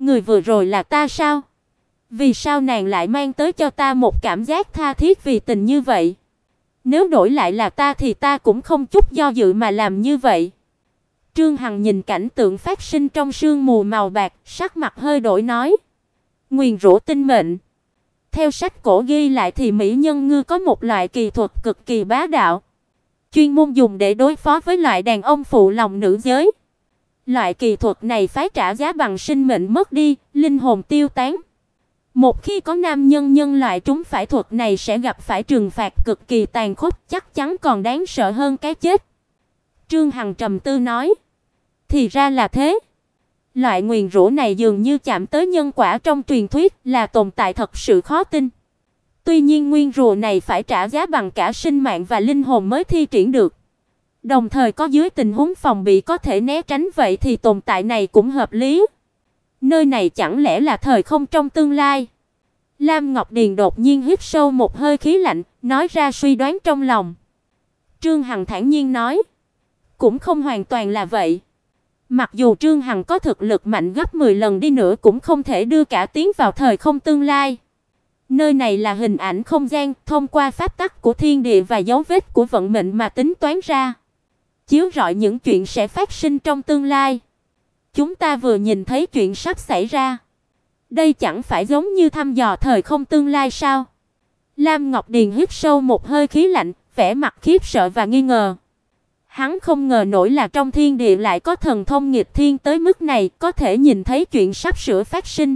Người vừa rồi là ta sao? Vì sao nàng lại mang tới cho ta một cảm giác tha thiết vì tình như vậy? Nếu đổi lại là ta thì ta cũng không chút do dự mà làm như vậy. Trương Hằng nhìn cảnh tượng phát sinh trong sương mù màu bạc, sắc mặt hơi đổi nói: Nguyền rủa tinh mệnh. Theo sách cổ ghi lại thì mỹ nhân ngư có một loại kỳ thuật cực kỳ bá đạo, chuyên môn dùng để đối phó với loại đàn ông phụ lòng nữ giới. Loại kỳ thuật này phải trả giá bằng sinh mệnh mất đi, linh hồn tiêu tán. Một khi có nam nhân loại trúng phải thuật này sẽ gặp phải trừng phạt cực kỳ tàn khốc, chắc chắn còn đáng sợ hơn cái chết. Trương Hằng trầm tư nói: Thì ra là thế. Loại nguyền rủa này dường như chạm tới nhân quả trong truyền thuyết, là tồn tại thật sự khó tin. Tuy nhiên nguyên rủa này phải trả giá bằng cả sinh mạng và linh hồn mới thi triển được. Đồng thời có dưới tình huống phòng bị có thể né tránh, vậy thì tồn tại này cũng hợp lý. Nơi này chẳng lẽ là thời không trong tương lai? Lam Ngọc Điền đột nhiên hít sâu một hơi khí lạnh, nói ra suy đoán trong lòng. Trương Hằng thản nhiên nói: Cũng không hoàn toàn là vậy. Mặc dù Trương Hằng có thực lực mạnh gấp 10 lần đi nữa cũng không thể đưa cả tiến vào thời không tương lai. Nơi này là hình ảnh không gian, thông qua pháp tắc của thiên địa và dấu vết của vận mệnh mà tính toán ra, chiếu rọi những chuyện sẽ phát sinh trong tương lai. Chúng ta vừa nhìn thấy chuyện sắp xảy ra. Đây chẳng phải giống như thăm dò thời không tương lai sao? Lam Ngọc Điền hít sâu một hơi khí lạnh, vẻ mặt khiếp sợ và nghi ngờ. Hắn không ngờ nổi là trong thiên địa lại có thần thông nghịch thiên tới mức này, có thể nhìn thấy chuyện sắp sửa phát sinh.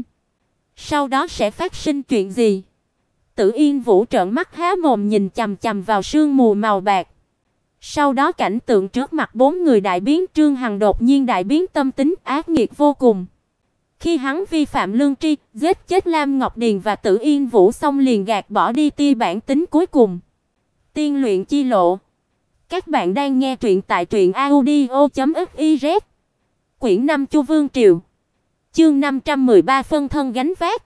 Sau đó sẽ phát sinh chuyện gì? Tử Yên Vũ trợn mắt há mồm nhìn chằm chằm vào sương mù màu bạc. Sau đó cảnh tượng trước mặt bốn người đại biến, Trương Hằng đột nhiên đại biến tâm tính, ác nghiệt vô cùng. Khi hắn vi phạm lương tri, giết chết Lam Ngọc Điền và Tử Yên Vũ xong liền gạt bỏ đi tia bản tính cuối cùng. Tiên luyện chi lộ. Các bạn đang nghe truyện tại truyệnaudio.fiz. Quyển 5 Chu Vương Triều. Chương 513 phân thân gánh vác.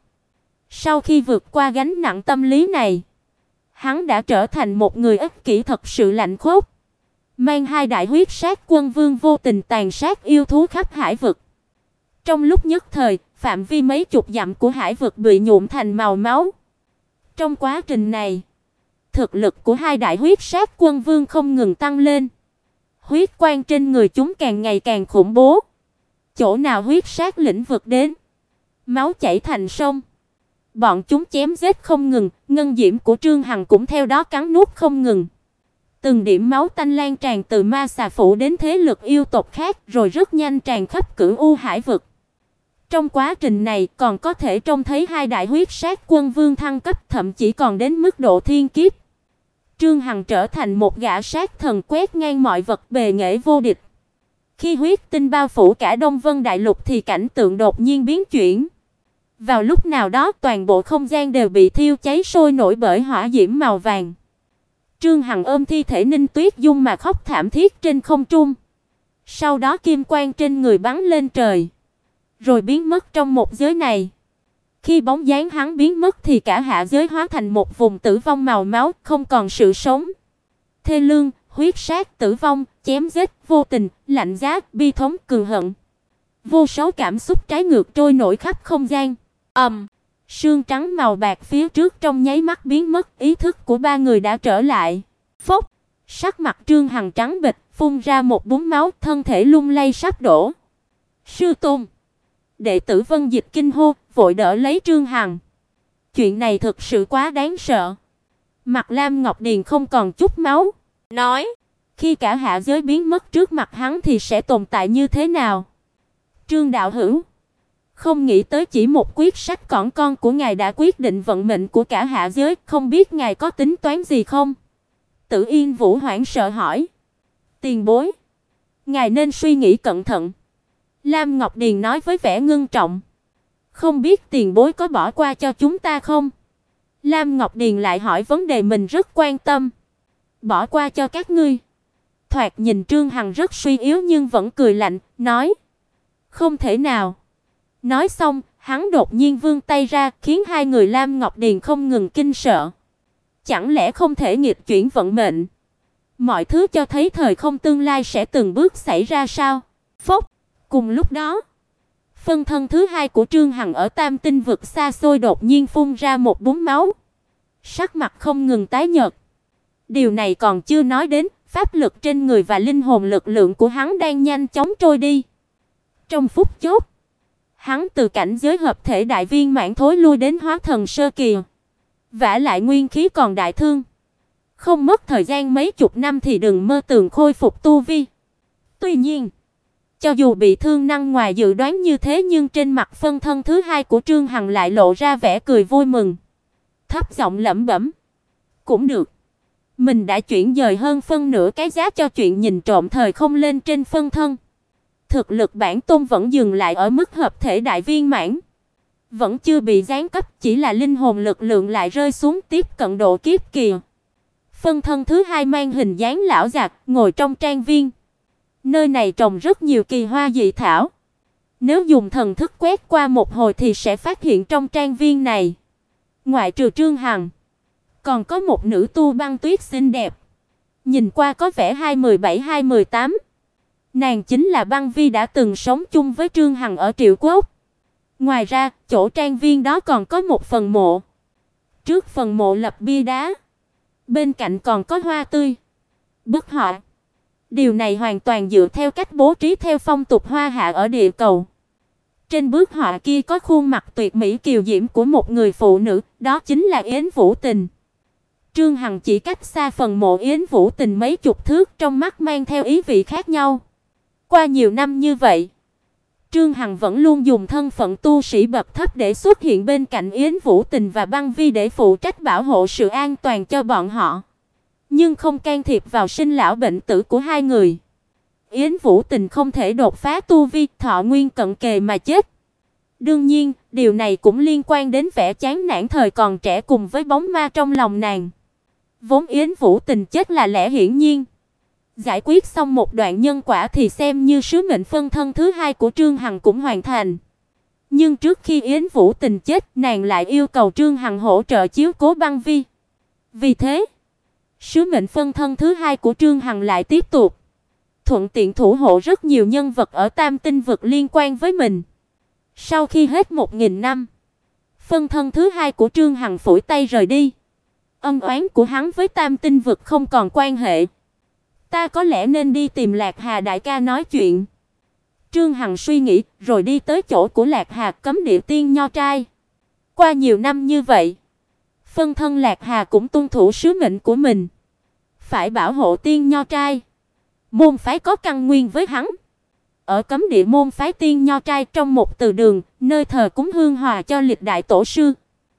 Sau khi vượt qua gánh nặng tâm lý này, hắn đã trở thành một người ích kỷ thật sự lạnh khốc, mang hai đại huyết sát quân vương vô tình tàn sát yêu thú khắp hải vực. Trong lúc nhất thời, phạm vi mấy chục dặm của hải vực bị nhuộm thành màu máu. Trong quá trình này, thực lực của hai đại huyết sát quân vương không ngừng tăng lên. Huyết quang trên người chúng càng ngày càng khủng bố. Chỗ nào huyết sát lĩnh vực đến, máu chảy thành sông. Bọn chúng chém giết không ngừng, ngân diễm của Trương Hằng cũng theo đó cắn nuốt không ngừng. Từng điểm máu tanh lan tràn từ ma xà phủ đến thế lực yêu tộc khác, rồi rất nhanh tràn khắp cửu u hải vực. Trong quá trình này còn có thể trông thấy hai đại huyết sát quân vương thăng cấp, thậm chí còn đến mức độ thiên kiếp. Trương Hằng trở thành một gã sát thần quét ngang mọi vật, bề nghệ vô địch. Khi huyết tinh bao phủ cả Đông Vân Đại Lục thì cảnh tượng đột nhiên biến chuyển. Vào lúc nào đó toàn bộ không gian đều bị thiêu cháy sôi nổi bởi hỏa diễm màu vàng. Trương Hằng ôm thi thể Ninh Tuyết Dung mà khóc thảm thiết trên không trung. Sau đó kim quang trên người bắn lên trời, rồi biến mất trong một giới này. Khi bóng dáng hắn biến mất thì cả hạ giới hóa thành một vùng tử vong màu máu, không còn sự sống. Thê lương, huyết sát, tử vong, chém giết, vô tình, lạnh giá, bi thống, cường hận. Vô số cảm xúc trái ngược trôi nổi khắp không gian. Sương trắng màu bạc phía trước trong nháy mắt biến mất, ý thức của ba người đã trở lại. Phốc, sắc mặt Trương Hằng trắng bệch, phun ra một búng máu, thân thể lung lay sắp đổ. Sư tôn! Đệ tử Vân Dịch kinh hô, vội đỡ lấy Trương Hằng. Chuyện này thực sự quá đáng sợ. Mặt Lam Ngọc Điền không còn chút máu, nói: Khi cả hạ giới biến mất trước mặt hắn thì sẽ tồn tại như thế nào? Trương đạo hữu, không nghĩ tới chỉ một quyết sách cỏn con của ngài đã quyết định vận mệnh của cả hạ giới, không biết ngài có tính toán gì không? Tử Yên Vũ hoảng sợ hỏi. Tiền bối, ngài nên suy nghĩ cẩn thận. Lam Ngọc Điền nói với vẻ ngưng trọng. Không biết tiền bối có bỏ qua cho chúng ta không? Lam Ngọc Điền lại hỏi vấn đề mình rất quan tâm. Bỏ qua cho các ngươi? Thoạt nhìn Trương Hằng rất suy yếu nhưng vẫn cười lạnh, nói: Không thể nào. Nói xong, hắn đột nhiên vươn tay ra, khiến hai người Lam Ngọc Điền không ngừng kinh sợ. Chẳng lẽ không thể nghịch chuyển vận mệnh? Mọi thứ cho thấy thời không tương lai sẽ từng bước xảy ra sao? Phốc, cùng lúc đó, Phân thân thứ hai của Trương Hằng ở Tam Tinh vực xa xôi đột nhiên phun ra một búng máu, sắc mặt không ngừng tái nhợt. Điều này còn chưa nói đến, pháp lực trên người và linh hồn lực lượng của hắn đang nhanh chóng trôi đi. Trong phút chốc, hắn từ cảnh giới hợp thể đại viên mãn thối lui đến hóa thần sơ kỳ. Vả lại nguyên khí còn đại thương, không mất thời gian mấy chục năm thì đừng mơ tưởng khôi phục tu vi. Tuy nhiên, cho dù bị thương năng ngoài dự đoán như thế nhưng trên mặt phân thân thứ hai của Trương Hằng lại lộ ra vẻ cười vui mừng, thấp giọng lẩm bẩm: "Cũng được. Mình đã chuyển dời hơn phân nửa cái giá cho chuyện nhìn trộm thời không lên trên phân thân. Thực lực bản tôn vẫn dừng lại ở mức hợp thể đại viên mãn, vẫn chưa bị giáng cấp, chỉ là linh hồn lực lượng lại rơi xuống tiếp cận độ kiếp kỳ." Phân thân thứ hai mang hình dáng lão già, ngồi trong trang viên. Nơi này trồng rất nhiều kỳ hoa dị thảo. Nếu dùng thần thức quét qua một hồi thì sẽ phát hiện trong trang viên này, ngoại trừ Trương Hằng, còn có một nữ tu băng tuyết xinh đẹp, nhìn qua có vẻ 27-28. Nàng chính là Băng Vi đã từng sống chung với Trương Hằng ở Triệu Quốc. Ngoài ra, chỗ trang viên đó còn có một phần mộ. Trước phần mộ lập bia đá, bên cạnh còn có hoa tươi, bức họa. Điều này hoàn toàn dựa theo cách bố trí theo phong tục hoa hạ ở địa cầu. Trên bức họa kia có khuôn mặt tuyệt mỹ kiều diễm của một người phụ nữ, đó chính là Yến Vũ Tình. Trương Hằng chỉ cách xa phần mộ Yến Vũ Tình mấy chục thước, trong mắt mang theo ý vị khác nhau. Qua nhiều năm như vậy, Trương Hằng vẫn luôn dùng thân phận tu sĩ bậc thấp để xuất hiện bên cạnh Yến Vũ Tình và Băng Vi để phụ trách bảo hộ sự an toàn cho bọn họ, nhưng không can thiệp vào sinh lão bệnh tử của hai người. Yến Vũ Tình không thể đột phá tu vi, thọ nguyên cận kề mà chết. Đương nhiên, điều này cũng liên quan đến vẻ chán nản thời còn trẻ cùng với bóng ma trong lòng nàng. Vốn Yến Vũ Tình chết là lẽ hiển nhiên. Giải quyết xong một đoạn nhân quả thì xem như sứ mệnh phân thân thứ hai của Trương Hằng cũng hoàn thành. Nhưng trước khi Yến Vũ Tình chết, nàng lại yêu cầu Trương Hằng hỗ trợ chiếu cố Băng Vi. Vì thế, sứ mệnh phân thân thứ hai của Trương Hằng lại tiếp tục, thuận tiện thủ hộ rất nhiều nhân vật ở Tam Tinh vực liên quan với mình. Sau khi hết 1000 năm, phân thân thứ hai của Trương Hằng phủi tay rời đi. Ân oán của hắn với Tam Tinh vực không còn quan hệ. Ta có lẽ nên đi tìm Lạc Hà đại ca nói chuyện. Trương Hằng suy nghĩ, rồi đi tới chỗ của Lạc Hà cấm địa tiên nho trai. Qua nhiều năm như vậy, phân thân Lạc Hà cũng tuân thủ sứ mệnh của mình, phải bảo hộ tiên nho trai. Môn phái có căn nguyên với hắn. Ở cấm địa môn phái tiên nho trai trong một từ đường, nơi thờ cúng hương hòa cho lịch đại tổ sư.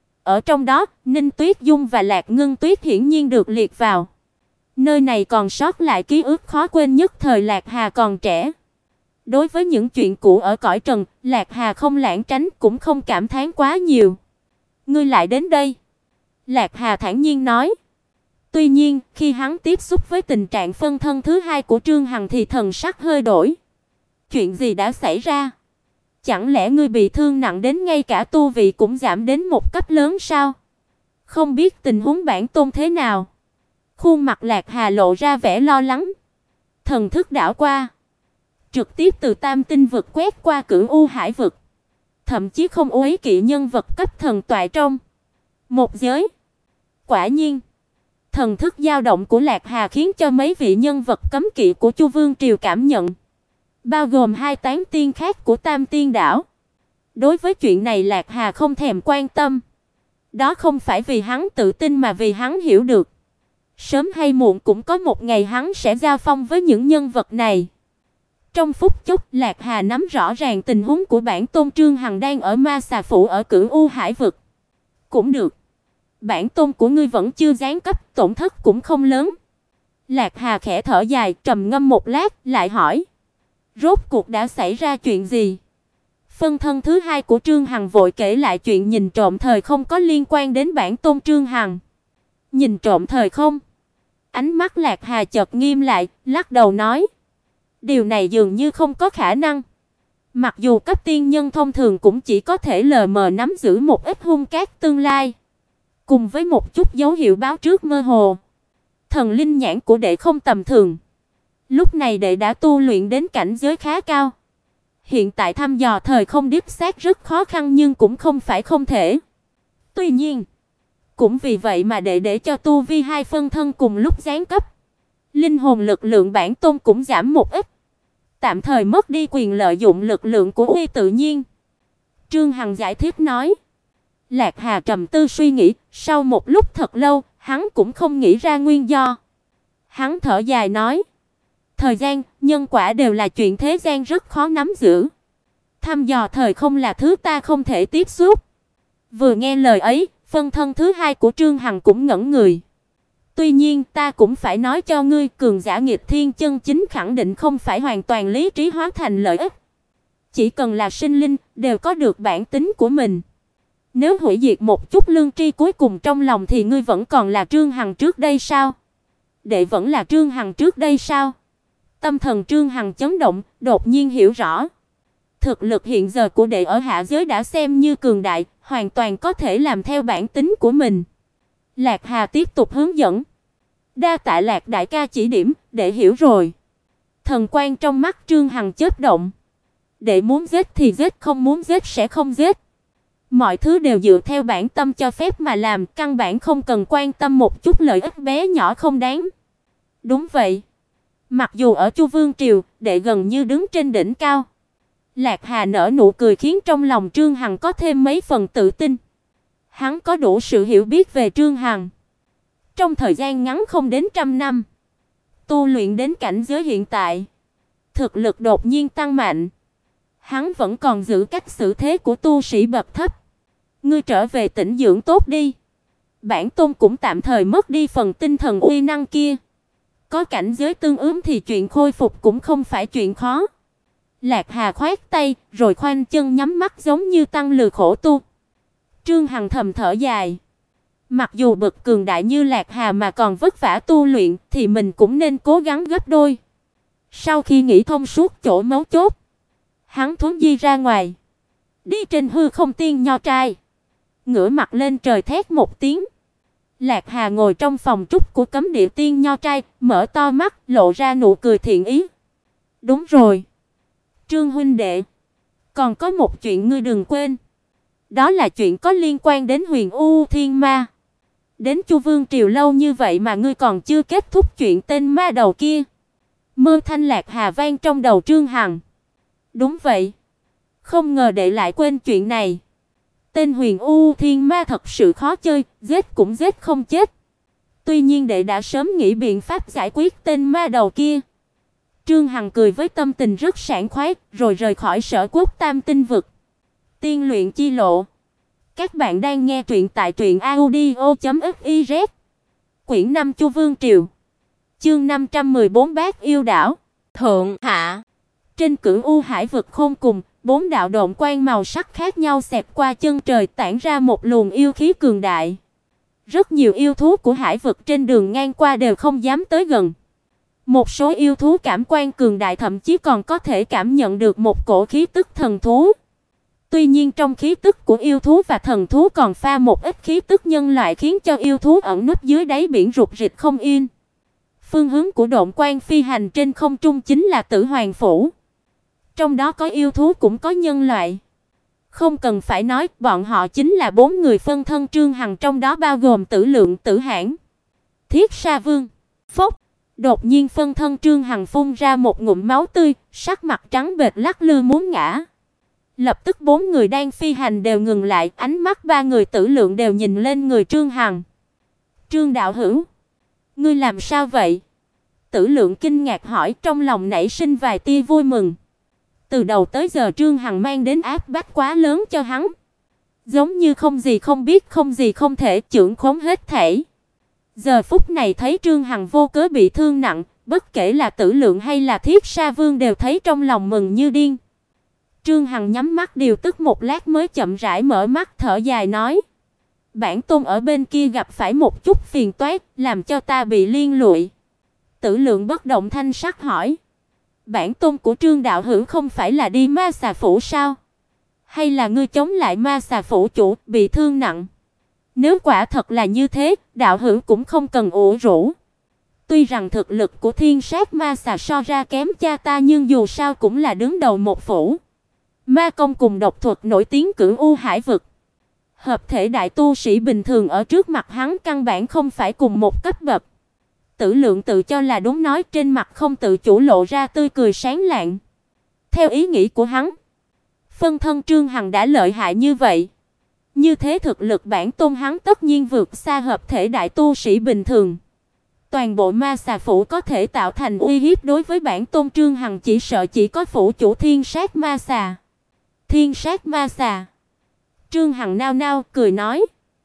Ở trong đó, Ninh Tuyết Dung và Lạc Ngân Tuyết hiển nhiên được liệt vào. Nơi này còn sót lại ký ức khó quên nhất thời Lạc Hà còn trẻ. Đối với những chuyện cũ ở cõi trần, Lạc Hà không lảng tránh cũng không cảm thán quá nhiều. Ngươi lại đến đây, Lạc Hà thản nhiên nói. Tuy nhiên, khi hắn tiếp xúc với tình trạng phân thân thứ hai của Trương Hằng thì thần sắc hơi đổi. Chuyện gì đã xảy ra? Chẳng lẽ ngươi bị thương nặng đến ngay cả tu vị cũng giảm đến một cấp lớn sao? Không biết tình huống bản tôn thế nào? Khuôn mặt Lạc Hà lộ ra vẻ lo lắng. Thần thức đảo qua, trực tiếp từ Tam Tinh vực quét qua Cửu U Hải vực, thậm chí không uế kỵ nhân vật cấp thần toại trong một giới. Quả nhiên, thần thức dao động của Lạc Hà khiến cho mấy vị nhân vật cấm kỵ của Chu Vương triều cảm nhận, bao gồm hai tán tiên khác của Tam Tiên đảo. Đối với chuyện này Lạc Hà không thèm quan tâm. Đó không phải vì hắn tự tin mà vì hắn hiểu được, sớm hay muộn cũng có một ngày hắn sẽ giao phong với những nhân vật này. Trong phút chốc, Lạc Hà nắm rõ ràng tình huống của bản tôn Trương Hằng đang ở Ma Xà phủ ở Cửu U Hải vực. Cũng được, bản tôn của ngươi vẫn chưa giáng cấp, tổn thất cũng không lớn. Lạc Hà khẽ thở dài, trầm ngâm một lát, lại hỏi: Rốt cuộc đã xảy ra chuyện gì? Phân thân thứ hai của Trương Hằng vội kể lại chuyện nhìn trộm thời không có liên quan đến bản tôn Trương Hằng. Nhìn trộm thời không? Ánh mắt Lạc Hà chợt nghiêm lại, lắc đầu nói: Điều này dường như không có khả năng. Mặc dù cấp tiên nhân thông thường cũng chỉ có thể lờ mờ nắm giữ một ít hung cát tương lai, cùng với một chút dấu hiệu báo trước mơ hồ. Thần linh nhãn của đệ không tầm thường. Lúc này đệ đã tu luyện đến cảnh giới khá cao, Hiện tại thăm dò thời không đích xác rất khó khăn nhưng cũng không phải không thể. Tuy nhiên, cũng vì vậy mà để cho tu vi hai phân thân cùng lúc giáng cấp, linh hồn lực lượng bản tôn cũng giảm một ít, tạm thời mất đi quyền lợi dụng lực lượng của uy tự nhiên. Trương Hằng giải thích nói. Lạc Hà trầm tư suy nghĩ, sau một lúc thật lâu, hắn cũng không nghĩ ra nguyên do. Hắn thở dài nói, thời gian, nhân quả đều là chuyện thế gian rất khó nắm giữ. Thăm dò thời không là thứ ta không thể tiếp xúc. Vừa nghe lời ấy, phân thân thứ hai của Trương Hằng cũng ngẩn người. Tuy nhiên, ta cũng phải nói cho ngươi, cường giả nghịch thiên chân chính khẳng định không phải hoàn toàn lý trí hóa thành lợi ích. Chỉ cần là sinh linh, đều có được bản tính của mình. Nếu hủy diệt một chút lương tri cuối cùng trong lòng thì ngươi vẫn còn là Trương Hằng trước đây sao? Đệ vẫn là Trương Hằng trước đây sao? Tâm thần Trương Hằng chấn động, đột nhiên hiểu rõ. Thực lực hiện giờ của đệ ở hạ giới đã xem như cường đại, hoàn toàn có thể làm theo bản tính của mình. Lạc Hà tiếp tục hướng dẫn. Đa tạ Lạc đại ca chỉ điểm, đệ hiểu rồi. Thần quang trong mắt Trương Hằng chớp động. Đệ muốn giết thì giết, không muốn giết sẽ không giết. Mọi thứ đều dựa theo bản tâm cho phép mà làm, căn bản không cần quan tâm một chút lợi ích bé nhỏ không đáng. Đúng vậy. Mặc dù ở Chu Vương triều, đệ gần như đứng trên đỉnh cao. Lạc Hà nở nụ cười khiến trong lòng Trương Hằng có thêm mấy phần tự tin. Hắn có đủ sự hiểu biết về Trương Hằng. Trong thời gian ngắn không đến 100 năm, tu luyện đến cảnh giới hiện tại, thực lực đột nhiên tăng mạnh. Hắn vẫn còn giữ cách xử thế của tu sĩ bậc thấp. Ngươi trở về tĩnh dưỡng tốt đi. Bản tôn cũng tạm thời mất đi phần tinh thần uy năng kia. Có cảnh giới tương ứng thì chuyện khôi phục cũng không phải chuyện khó. Lạc Hà khoát tay, rồi khoanh chân nhắm mắt giống như tăng lừ khổ tu. Trương Hằng thầm thở dài. Mặc dù bậc cường đại như Lạc Hà mà còn vất vả tu luyện thì mình cũng nên cố gắng gấp đôi. Sau khi nghĩ thông suốt chỗ mấu chốt, hắn thuấn di ra ngoài, đi trên hư không tiên nho trai, ngửa mặt lên trời thét một tiếng. Lạc Hà ngồi trong phòng trúc của cấm địa tiên nho trai, mở to mắt, lộ ra nụ cười thiện ý. Đúng rồi, Trương huynh đệ, còn có một chuyện ngươi đừng quên. Đó là chuyện có liên quan đến Huyền U Thiên Ma. Đến Chu Vương triều lâu như vậy mà ngươi còn chưa kết thúc chuyện tên ma đầu kia. Mơ thanh Lạc Hà vang trong đầu Trương Hằng. Đúng vậy, không ngờ đệ lại quên chuyện này. Tên Huyền U Thiên Ma thật sự khó chơi, giết cũng giết không chết. Tuy nhiên đệ đã sớm nghĩ biện pháp giải quyết tên ma đầu kia. Trương Hằng cười với tâm tình rất sảng khoái, rồi rời khỏi Sở Quốc Tam Tinh vực. Tiên luyện chi lộ. Các bạn đang nghe truyện tại truyệnaudio.fiz. Quyển 5 Chu Vương triều. Chương 514 Bát yêu đảo. Thượng hạ. Trên cửu u hải vực khôn cùng, 4 đạo độn quang màu sắc khác nhau xẹt qua chân trời, tản ra một luồng yêu khí cường đại. Rất nhiều yêu thú của hải vực trên đường ngang qua đều không dám tới gần. Một số yêu thú cảm quan cường đại thậm chí còn có thể cảm nhận được một cổ khí tức thần thú. Tuy nhiên trong khí tức của yêu thú và thần thú còn pha một ít khí tức nhân loại, khiến cho yêu thú ẩn núp dưới đáy biển rụt rịch không yên. Phương hướng của độn quang phi hành trên không trung chính là Tử Hoàng phủ. Trong đó có yêu thú cũng có nhân loại. Không cần phải nói, bọn họ chính là 4 người phân thân Trương Hằng, trong đó bao gồm Tử Lượng, Tử Hãn, Thiết Sa Vương. Phốc, đột nhiên phân thân Trương Hằng phun ra một ngụm máu tươi, sắc mặt trắng bệch lắc lư muốn ngã. Lập tức 4 người đang phi hành đều ngừng lại, ánh mắt 3 người Tử Lượng đều nhìn lên người Trương Hằng. Trương đạo hữu, ngươi làm sao vậy? Tử Lượng kinh ngạc hỏi, trong lòng nảy sinh vài tia vui mừng. Từ đầu tới giờ Trương Hằng mang đến áp bách quá lớn cho hắn, giống như không gì không biết, không gì không thể, trưởng khống hết thảy. Giờ phút này thấy Trương Hằng vô cớ bị thương nặng, bất kể là Tử Lượng hay là Thiết Sa Vương đều thấy trong lòng mừng như điên. Trương Hằng nhắm mắt điều tức một lát mới chậm rãi mở mắt, thở dài nói: "Bản tôn ở bên kia gặp phải một chút phiền toái, làm cho ta bị liên lụy." Tử Lượng bất động thanh sắc hỏi: "Bản tôn của Trương đạo hữu không phải là đi Ma Xà phủ sao? Hay là ngươi chống lại Ma Xà phủ chủ, bị thương nặng? Nếu quả thật là như thế, đạo hữu cũng không cần ủ rũ. Tuy rằng thực lực của Thiên Sát Ma Xà so ra kém cha ta, nhưng dù sao cũng là đứng đầu một phủ. Ma công cùng độc thuật nổi tiếng cửu u hải vực. Hợp thể đại tu sĩ bình thường ở trước mặt hắn căn bản không phải cùng một cấp bậc. Tử Lượng tự cho là đúng nói, trên mặt không tự chủ lộ ra tươi cười sáng lạng. Theo ý nghĩ của hắn, phân thân Trương Hằng đã lợi hại như vậy, như thế thực lực bản tôn hắn tất nhiên vượt xa hợp thể đại tu sĩ bình thường. Toàn bộ ma xà phủ có thể tạo thành uy hiếp đối với bản tôn Trương Hằng chỉ sợ chỉ có phủ chủ Thiên Sát Ma Xà. Thiên Sát Ma Xà. Trương Hằng nao nao cười nói,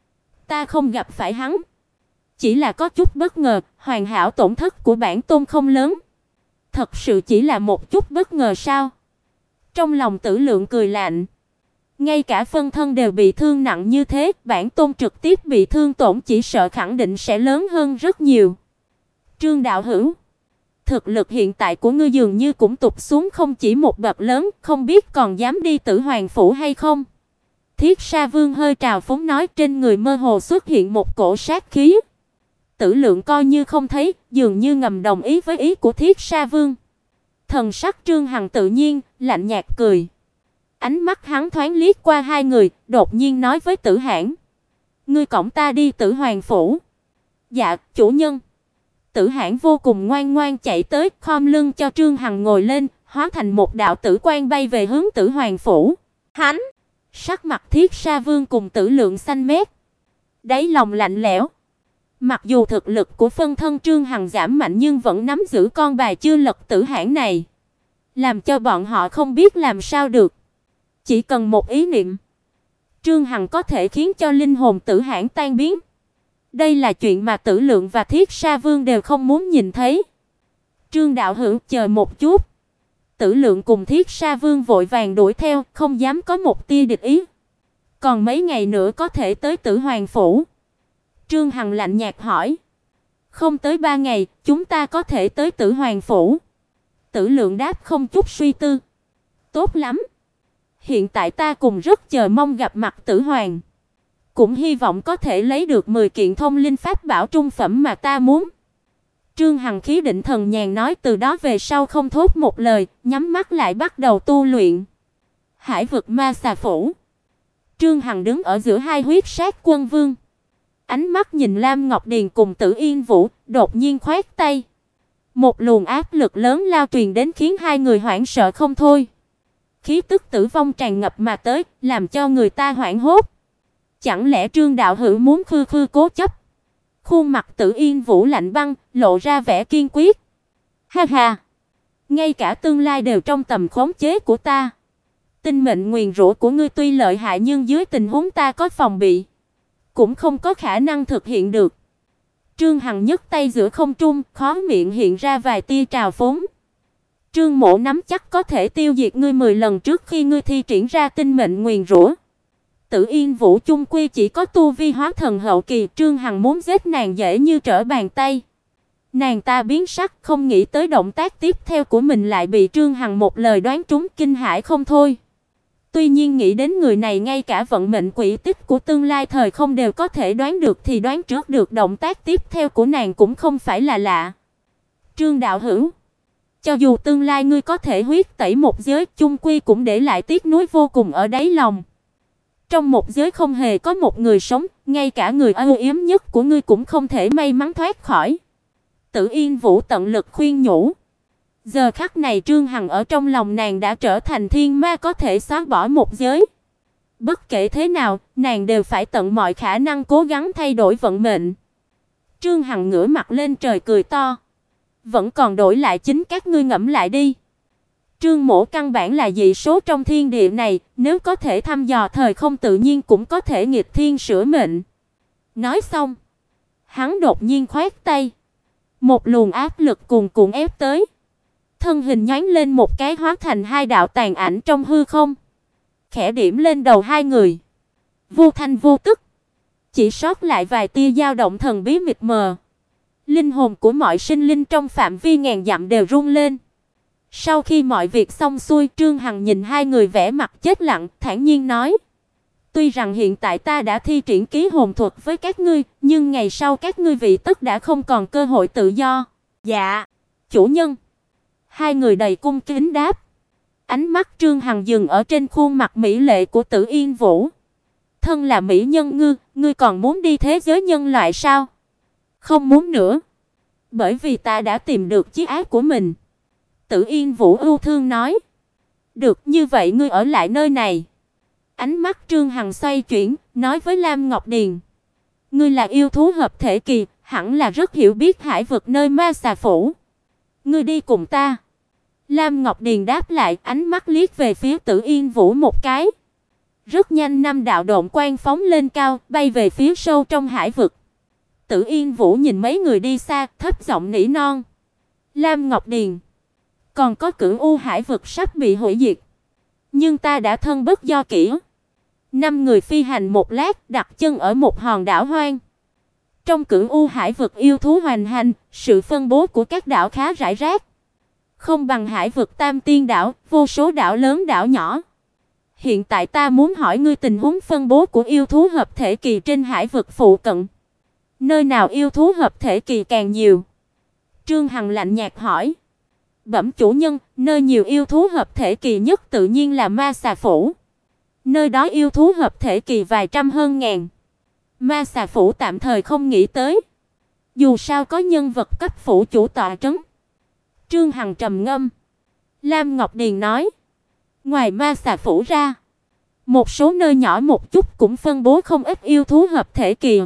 ta không gặp phải hắn, chỉ là có chút bất ngờ, hoàn hảo tổn thất của bản tôn không lớn. Thật sự chỉ là một chút bất ngờ sao? Trong lòng Tử Lượng cười lạnh, ngay cả phân thân đều bị thương nặng như thế, bản tôn trực tiếp bị thương tổn chỉ sợ khẳng định sẽ lớn hơn rất nhiều. Trương đạo hữu, thực lực hiện tại của ngươi dường như cũng tụt xuống không chỉ một bậc lớn, không biết còn dám đi Tử Hoàng phủ hay không? Thiết Sa Vương hơi trào phúng nói, trên người mơ hồ xuất hiện một cổ sát khí. Tử Lượng coi như không thấy, dường như ngầm đồng ý với ý của Thiết Sa Vương. Thần sắc Trương Hằng tự nhiên, lạnh nhạt cười. Ánh mắt hắn thoáng liếc qua hai người, đột nhiên nói với Tử Hãn, ngươi cõng ta đi Tử Hoàng phủ. Dạ, chủ nhân. Tử Hãn vô cùng ngoan ngoan chạy tới, khom lưng cho Trương Hằng ngồi lên, hóa thành một đạo tử quang bay về hướng Tử Hoàng phủ. Hắn, sắc mặt Thiết Sa Vương cùng Tử Lượng xanh mét, đáy lòng lạnh lẽo. Mặc dù thực lực của phân thân Trương Hằng giảm mạnh nhưng vẫn nắm giữ con bài chưa lật Tử Hãn này, làm cho bọn họ không biết làm sao được. Chỉ cần một ý niệm, Trương Hằng có thể khiến cho linh hồn Tử Hãn tan biến. Đây là chuyện mà Tử Lượng và Thiết Sa Vương đều không muốn nhìn thấy. Trương đạo hữu, chờ một chút. Tử Lượng cùng Thiết Sa Vương vội vàng đuổi theo, không dám có một tia địch ý. Còn mấy ngày nữa có thể tới Tử Hoàng phủ? Trương Hằng lạnh nhạt hỏi. Không tới 3 ngày, chúng ta có thể tới Tử Hoàng phủ. Tử Lượng đáp không chút suy tư. Tốt lắm. Hiện tại ta cùng rất chờ mong gặp mặt Tử Hoàng. Cũng hy vọng có thể lấy được 10 kiện thông linh pháp bảo trung phẩm mà ta muốn. Trương Hằng khí định thần nhàn nói, từ đó về sau không thốt một lời, nhắm mắt lại bắt đầu tu luyện. Hải vực ma xà phủ. Trương Hằng đứng ở giữa hai huyết sát quân vương. Ánh mắt nhìn Lam Ngọc Điền cùng Tử Yên Vũ, đột nhiên khoát tay. Một luồng áp lực lớn lao truyền đến khiến hai người hoảng sợ không thôi. Khí tức tử vong tràn ngập mà tới, làm cho người ta hoảng hốt. Chẳng lẽ Trương đạo hữu muốn khư khư cố chấp? Khuôn mặt Tử Yên Vũ lạnh băng, lộ ra vẻ kiên quyết. Ha ha, ngay cả tương lai đều trong tầm khống chế của ta. Tinh mệnh nguyền rủa của ngươi tuy lợi hại nhưng dưới tình huống ta có phòng bị, cũng không có khả năng thực hiện được. Trương Hằng nhấc tay giữa không trung, khóe miệng hiện ra vài tia trào phúng. Trương mỗ nắm chắc có thể tiêu diệt ngươi 10 lần trước khi ngươi thi triển ra tinh mệnh nguyền rủa. Tử Yên Vũ chung quy chỉ có tu vi hóa thần hậu kỳ, Trương Hằng muốn giết nàng dễ như trở bàn tay. Nàng ta biến sắc, không nghĩ tới động tác tiếp theo của mình lại bị Trương Hằng một lời đoán trúng, kinh hãi không thôi. Tuy nhiên nghĩ đến người này ngay cả vận mệnh quỹ tích của tương lai thời không đều có thể đoán được thì đoán trước được động tác tiếp theo của nàng cũng không phải là lạ. Trương đạo hữu, cho dù tương lai ngươi có thể huyết tẩy một giới, chung quy cũng để lại tiếc nuối vô cùng ở đáy lòng. Trong một giới không hề có một người sống, ngay cả người âu yếm nhất của ngươi cũng không thể may mắn thoát khỏi. Tử Yên Vũ tận lực khuyên nhủ. Giờ khắc này Trương Hằng ở trong lòng nàng đã trở thành thiên ma có thể xóa bỏ một giới. Bất kể thế nào, nàng đều phải tận mọi khả năng cố gắng thay đổi vận mệnh. Trương Hằng ngửa mặt lên trời cười to. Vẫn còn đổi lại chính các ngươi ngẫm lại đi. Trương mỗ căn bản là dị số trong thiên địa này, nếu có thể thăm dò thời không tự nhiên cũng có thể nghịch thiên sửa mệnh. Nói xong, hắn đột nhiên khoát tay. Một luồng áp lực cuồn cuộn ép tới. Thân hình nhoáng lên một cái hóa thành hai đạo tàn ảnh trong hư không. Khẽ điểm lên đầu hai người. Vô thanh vô tức. Chỉ sót lại vài tia dao động thần bí mịt mờ. Linh hồn của mọi sinh linh trong phạm vi ngàn dặm đều rung lên. Sau khi mọi việc xong xuôi, Trương Hằng nhìn hai người vẻ mặt chết lặng, thản nhiên nói: "Tuy rằng hiện tại ta đã thi triển ký hồn thuật với các ngươi, nhưng ngày sau các ngươi vị tất đã không còn cơ hội tự do." "Dạ, chủ nhân." Hai người đầy cung kính đáp. Ánh mắt Trương Hằng dừng ở trên khuôn mặt mỹ lệ của Tử Yên Vũ. Thân là mỹ nhân ngươi còn muốn đi thế giới nhân loại sao? Không muốn nữa. Bởi vì ta đã tìm được chí ái của mình. Tử Yên Vũ ưu thương nói. Được, như vậy ngươi ở lại nơi này. Ánh mắt Trương Hằng xoay chuyển, nói với Lam Ngọc Điền. Ngươi là yêu thú hợp thể kỳ, hẳn là rất hiểu biết hải vực nơi Ma Xà Phủ. Ngươi đi cùng ta. Lam Ngọc Điền đáp lại, ánh mắt liếc về phía Tử Yên Vũ một cái. Rất nhanh năm đạo độn quang phóng lên cao, bay về phía sâu trong hải vực. Tử Yên Vũ nhìn mấy người đi xa, thấp giọng nỉ non. Lam Ngọc Điền, còn có Cửu U hải vực sắp bị hủy diệt, nhưng ta đã thân bất do kỷ. Năm người phi hành một lát, đặt chân ở một hòn đảo hoang. Trong Cửu U hải vực yêu thú hoành hành, sự phân bố của các đảo khá rải rác. Không bằng hải vực Tam Tiên đảo, vô số đảo lớn đảo nhỏ. Hiện tại ta muốn hỏi ngươi tình huống phân bố của yêu thú hợp thể kỳ trên hải vực phụ cận. Nơi nào yêu thú hợp thể kỳ càng nhiều? Trương Hằng lạnh nhạt hỏi. Bẩm chủ nhân, nơi nhiều yêu thú hợp thể kỳ nhất tự nhiên là Ma Xà Phủ. Nơi đó yêu thú hợp thể kỳ vài trăm hơn ngàn. Ma Xà Phủ tạm thời không nghĩ tới. Dù sao có nhân vật cấp phủ chủ tọa trấn. Trương Hằng trầm ngâm. Lam Ngọc Điền nói. Ngoài Ma Xà Phủ ra, một số nơi nhỏ một chút cũng phân bố không ít yêu thú hợp thể kỳ.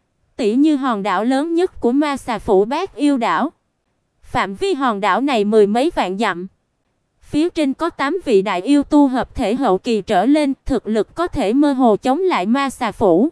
Tỉ như hòn đảo lớn nhất của Ma Xà Phủ Bát Yêu đảo. Phạm vi hòn đảo này mười mấy vạn dặm. Phía trên có 8 vị đại yêu tu hợp thể hậu kỳ trở lên, thực lực có thể mơ hồ chống lại Ma Xà Phủ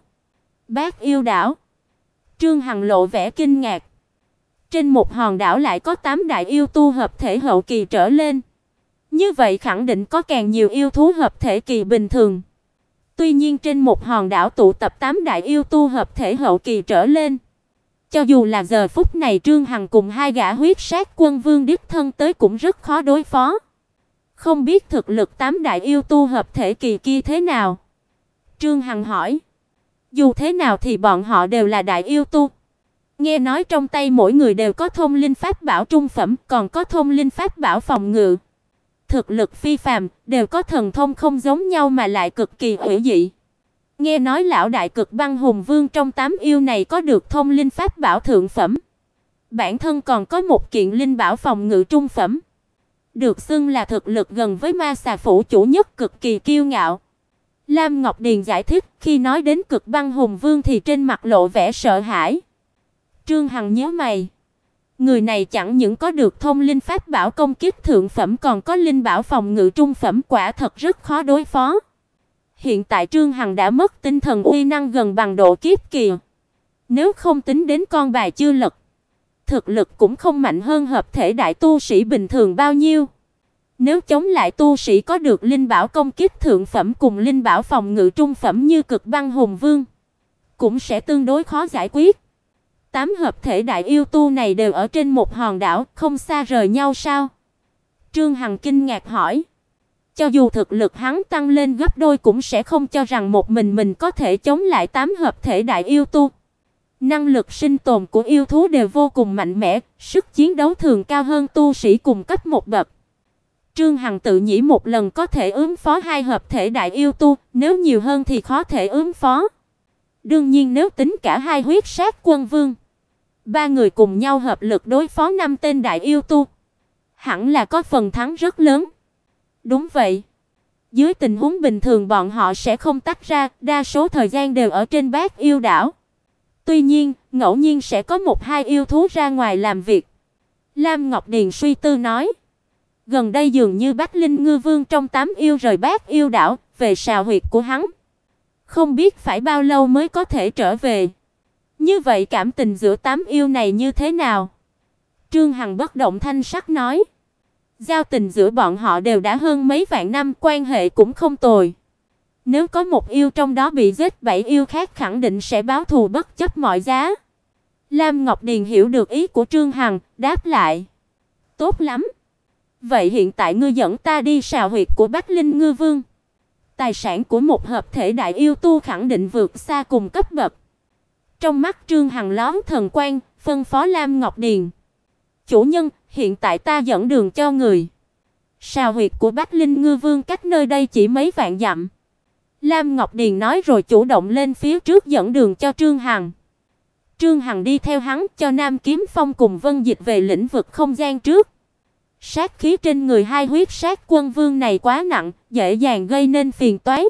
Bát Yêu đảo. Trương Hằng lộ vẻ kinh ngạc. Trên một hòn đảo lại có 8 đại yêu tu hợp thể hậu kỳ trở lên. Như vậy khẳng định có càng nhiều yêu thú hợp thể kỳ bình thường. Tuy nhiên trên một hòn đảo tụ tập 8 đại yêu tu hợp thể hậu kỳ trở lên. Cho dù là giờ phút này Trương Hằng cùng hai gã huyết sát quân vương đích thân tới cũng rất khó đối phó. Không biết thực lực 8 đại yêu tu hợp thể kỳ kia thế nào? Trương Hằng hỏi. Dù thế nào thì bọn họ đều là đại yêu tu. Nghe nói trong tay mỗi người đều có thông linh pháp bảo trung phẩm, còn có thông linh pháp bảo phòng ngự. Thực lực phi phàm, đều có thần thông không giống nhau mà lại cực kỳ hủy dị. Nghe nói lão đại Cực Băng Hùng Vương trong 8 yêu này có được thông linh pháp bảo thượng phẩm. Bản thân còn có một kiện linh bảo phòng ngự trung phẩm. Được xưng là thực lực gần với Ma Xà Phủ chủ nhất, cực kỳ kiêu ngạo. Lam Ngọc Điền giải thích, khi nói đến Cực Băng Hùng Vương thì trên mặt lộ vẻ sợ hãi. Trương Hằng nhíu mày. Người này chẳng những có được thông linh pháp bảo công kích thượng phẩm còn có linh bảo phòng ngự trung phẩm, quả thật rất khó đối phó. Hiện tại Trương Hằng đã mất tinh thần uy năng gần bằng độ kiếp kỳ. Nếu không tính đến con bài chưa lật, thực lực cũng không mạnh hơn hợp thể đại tu sĩ bình thường bao nhiêu. Nếu chống lại tu sĩ có được linh bảo công kích thượng phẩm cùng linh bảo phòng ngự trung phẩm như Cực Băng Hùng Vương, cũng sẽ tương đối khó giải quyết. 8 hợp thể đại yêu tu này đều ở trên một hòn đảo, không xa rời nhau sao? Trương Hằng kinh ngạc hỏi. Cho dù thực lực hắn tăng lên gấp đôi cũng sẽ không cho rằng một mình có thể chống lại 8 hợp thể đại yêu tu. Năng lực sinh tồn của yêu thú đều vô cùng mạnh mẽ, sức chiến đấu thường cao hơn tu sĩ cùng cấp một bậc. Trương Hằng tự nhủ một lần có thể ứng phó 2 hợp thể đại yêu tu, nếu nhiều hơn thì khó thể ứng phó. Đương nhiên nếu tính cả 2 huyết sát quân vương, 3 người cùng nhau hợp lực đối phó 5 tên đại yêu tu, hẳn là có phần thắng rất lớn. Đúng vậy. Dưới tình huống bình thường bọn họ sẽ không tách ra, đa số thời gian đều ở trên Bát Yêu đảo. Tuy nhiên, ngẫu nhiên sẽ có 1-2 yêu thú ra ngoài làm việc. Lam Ngọc Điền suy tư nói. Gần đây dường như Bách Linh Ngư Vương trong 8 yêu rời Bát Yêu đảo, về sào huyệt của hắn. Không biết phải bao lâu mới có thể trở về. Như vậy cảm tình giữa 8 yêu này như thế nào? Trương Hằng bất động thanh sắc nói. Giao tình giữa bọn họ đều đã hơn mấy vạn năm, quan hệ cũng không tồi. Nếu có một yêu trong đó bị giết, 7 yêu khác khẳng định sẽ báo thù bất chấp mọi giá. Lam Ngọc Điền hiểu được ý của Trương Hằng, đáp lại. Tốt lắm. Vậy hiện tại ngươi dẫn ta đi sào huyệt của Bách Linh Ngư Vương. Tài sản của một hợp thể đại yêu tu khẳng định vượt xa cùng cấp bậc. Trong mắt Trương Hằng lóe thần quang, phân phó Lam Ngọc Điền. Chủ nhân, hiện tại ta dẫn đường cho người. Sào huyệt của Bách Linh Ngư Vương cách nơi đây chỉ mấy vạn dặm. Lam Ngọc Điền nói rồi chủ động lên phía trước dẫn đường cho Trương Hằng. Trương Hằng đi theo hắn cho Nam Kiếm Phong cùng Vân Dịch về lĩnh vực không gian trước. Sát khí trên người hai huyết sát quân vương này quá nặng, dễ dàng gây nên phiền toái.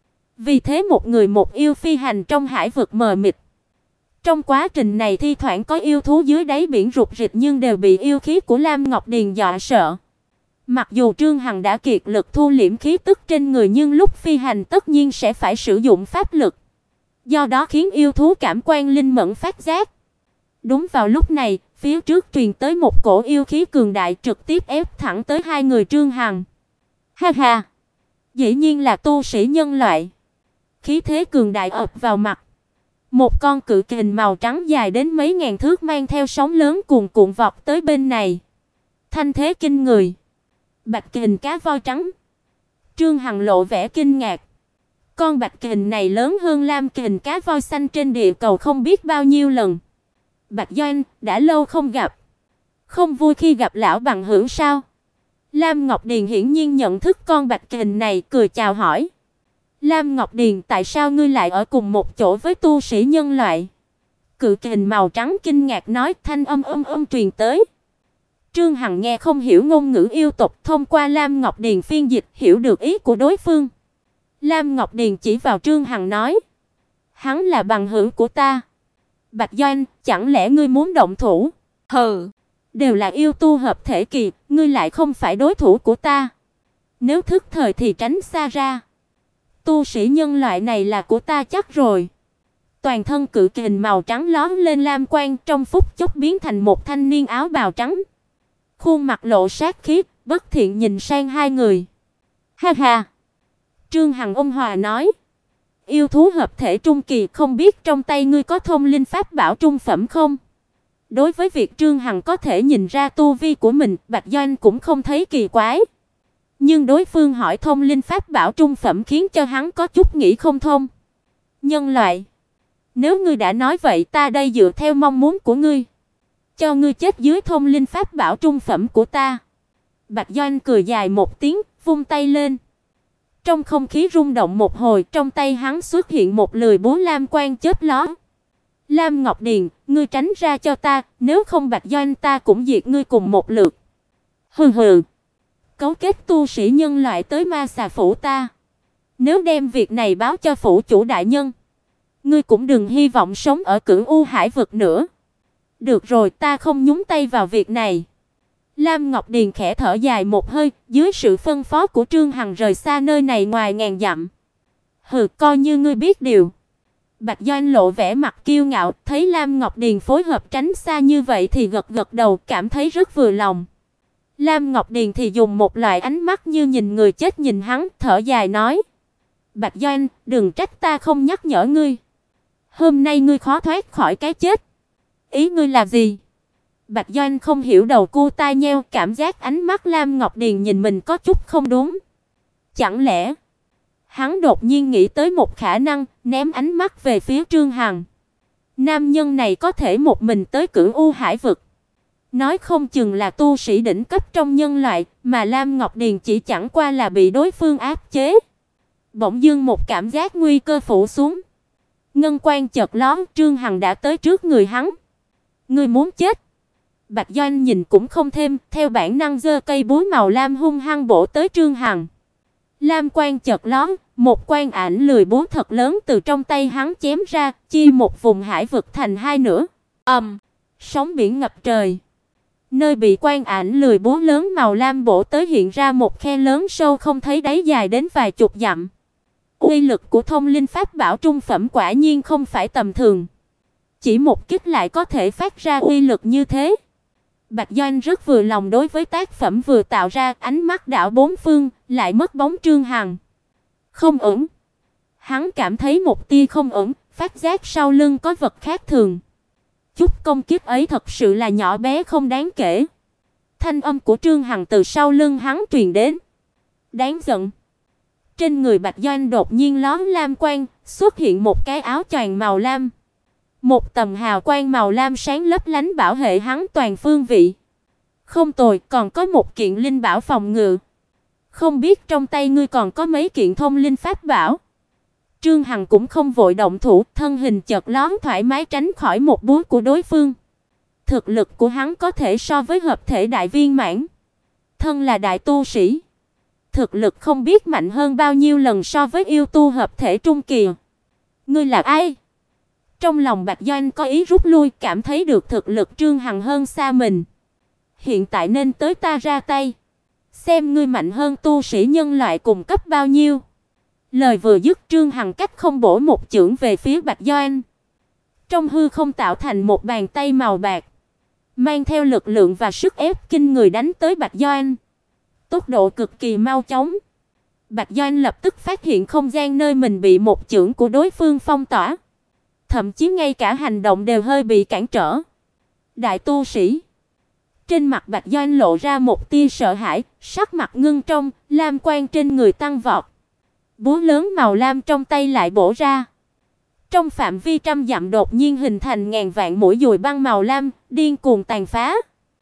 Vì thế một người một yêu phi hành trong hải vực mờ mịt. Trong quá trình này thi thoảng có yêu thú dưới đáy biển rụt rịch nhưng đều bị yêu khí của Lam Ngọc Điền dọa sợ. Mặc dù Trương Hằng đã kiệt lực thu liễm khí tức trên người nhưng lúc phi hành tất nhiên sẽ phải sử dụng pháp lực. Do đó khiến yêu thú cảm quan linh mẫn phát giác. Đúng vào lúc này, phía trước truyền tới một cổ yêu khí cường đại trực tiếp ép thẳng tới hai người Trương Hằng. Ha ha, dĩ nhiên là tu sĩ nhân loại. Khí thế cường đại ập vào mặt. Một con cự kình màu trắng dài đến mấy ngàn thước mang theo sóng lớn cuồn cuộn vọt tới bên này. Thanh thế kinh người. Bạch kình cá voi trắng. Trương Hằng lộ vẻ kinh ngạc. Con bạch kình này lớn hơn lam kình cá voi xanh trên địa cầu không biết bao nhiêu lần. Bạch Doanh, đã lâu không gặp. Không vui khi gặp lão bằng hữu sao? Lam Ngọc Điền hiển nhiên nhận thức con bạch kình này, cười chào hỏi. Lam Ngọc Điền, tại sao ngươi lại ở cùng một chỗ với tu sĩ nhân loại? Cự kình màu trắng kinh ngạc nói, thanh âm truyền tới. Trương Hằng nghe không hiểu ngôn ngữ yêu tộc, thông qua Lam Ngọc Điền phiên dịch hiểu được ý của đối phương. Lam Ngọc Điền chỉ vào Trương Hằng nói, hắn là bằng hữu của ta. Bạch Doanh, chẳng lẽ ngươi muốn động thủ? Hừ, đều là yêu tu hợp thể kỳ, ngươi lại không phải đối thủ của ta. Nếu thức thời thì tránh xa ra. Tu sĩ nhân loại này là của ta chắc rồi. Toàn thân cự kình màu trắng lóe lên lam quang, trong phút chốc biến thành một thanh niên áo bào trắng. Khuôn mặt lộ sát khí, bất thiện nhìn sang hai người. Ha ha. Trương Hằng ôn hòa nói, yêu thú hợp thể trung kỳ, không biết trong tay ngươi có thông linh pháp bảo trung phẩm không? Đối với việc Trương Hằng có thể nhìn ra tu vi của mình, Bạch Doanh cũng không thấy kỳ quái. Nhưng đối phương hỏi thông linh pháp bảo trung phẩm khiến cho hắn có chút nghĩ không thông. Nhân loại, nếu ngươi đã nói vậy, ta đây dựa theo mong muốn của ngươi, cho ngươi chết dưới thông linh pháp bảo trung phẩm của ta. Bạch Doanh cười dài một tiếng, vung tay lên. Trong không khí rung động một hồi, trong tay hắn xuất hiện một lưỡi búa lam quang chớp lóe. Lam Ngọc Điền, ngươi tránh ra cho ta, nếu không Bạch Doanh ta cũng diệt ngươi cùng một lượt. Hừ hừ. Cấu kết tu sĩ nhân loại tới ma xà phủ ta. Nếu đem việc này báo cho phủ chủ đại nhân, ngươi cũng đừng hy vọng sống ở Cửu U Hải vực nữa. Được rồi, ta không nhúng tay vào việc này. Lam Ngọc Điền khẽ thở dài một hơi, dưới sự phân phó của Trương Hằng rời xa nơi này ngoài ngàn dặm. Hừ, coi như ngươi biết điều. Bạch Doanh lộ vẻ mặt kiêu ngạo, thấy Lam Ngọc Điền phối hợp tránh xa như vậy thì gật gật đầu, cảm thấy rất vừa lòng. Lam Ngọc Điền thì dùng một loại ánh mắt như nhìn người chết nhìn hắn, thở dài nói, Bạch Doanh, đừng trách ta không nhắc nhở ngươi. Hôm nay ngươi khó thoát khỏi cái chết. Ý ngươi là gì? Bạch Doanh không hiểu, đầu cu tai nheo, cảm giác ánh mắt Lam Ngọc Điền nhìn mình có chút không đúng. Chẳng lẽ hắn đột nhiên nghĩ tới một khả năng, ném ánh mắt về phía Trương Hằng. Nam nhân này có thể một mình tới Cửu U Hải vực, nói không chừng là tu sĩ đỉnh cấp trong nhân loại, mà Lam Ngọc Điền chỉ chẳng qua là bị đối phương áp chế. Bỗng dưng một cảm giác nguy cơ phủ xuống. Ngân quang chợt lóe, Trương Hằng đã tới trước người hắn. Ngươi muốn chết? Bạch Doanh nhìn cũng không thêm, theo bản năng giơ cây búa màu lam hung hăng bổ tới Trương Hằng. Lam quang chợt lóe, một quang ảnh lười búa thật lớn từ trong tay hắn chém ra, chia một vùng hải vực thành hai nửa. Sóng biển ngập trời. Nơi bị quang ảnh lười búa lớn màu lam bổ tới hiện ra một khe lớn sâu không thấy đáy dài đến vài chục dặm. Uy lực của thông linh pháp bảo trung phẩm quả nhiên không phải tầm thường. Chỉ một kích lại có thể phát ra uy lực như thế. Bạch Doanh rất vừa lòng đối với tác phẩm vừa tạo ra, ánh mắt đảo bốn phương, lại mất bóng Trương Hằng. Không ổn. Hắn cảm thấy một tia không ổn, phát giác sau lưng có vật khác thường. Chút công kích ấy thật sự là nhỏ bé không đáng kể. Thanh âm của Trương Hằng từ sau lưng hắn truyền đến. Đáng giận. Trên người Bạch Doanh đột nhiên lóe lam quang, xuất hiện một cái áo choàng màu lam. Một tầm hào quang màu lam sáng lấp lánh bảo hệ hắn toàn phương vị. Không tồi, còn có một kiện linh bảo phòng ngự. Không biết trong tay ngươi còn có mấy kiện thông linh pháp bảo. Trương Hằng cũng không vội động thủ, thân hình chợt lóe thoải mái tránh khỏi một búa của đối phương. Thực lực của hắn có thể so với hợp thể đại viên mãn. Thân là đại tu sĩ, thực lực không biết mạnh hơn bao nhiêu lần so với yêu tu hợp thể trung kỳ. Ngươi là ai? Trong lòng Bạch Doanh có ý rút lui, cảm thấy được thực lực Trương Hằng hơn xa mình. Hiện tại nên tới ta ra tay, xem ngươi mạnh hơn tu sĩ nhân loại cùng cấp bao nhiêu. Lời vừa dứt, Trương Hằng cách không bổ một chưởng về phía Bạch Doanh. Trong hư không tạo thành một bàn tay màu bạc, mang theo lực lượng và sức ép kinh người đánh tới Bạch Doanh. Tốc độ cực kỳ mau chóng. Bạch Doanh lập tức phát hiện không gian nơi mình bị một chưởng của đối phương phong tỏa. Thậm chí ngay cả hành động đều hơi bị cản trở. Đại tu sĩ. Trên mặt Bạch Doanh lộ ra một tia sợ hãi, sắc mặt ngưng trọng, lam quang trên người tăng vọt. Búa lớn màu lam trong tay lại bổ ra. Trong phạm vi trăm dặm đột nhiên hình thành ngàn vạn mũi dùi băng màu lam, điên cuồng tàn phá.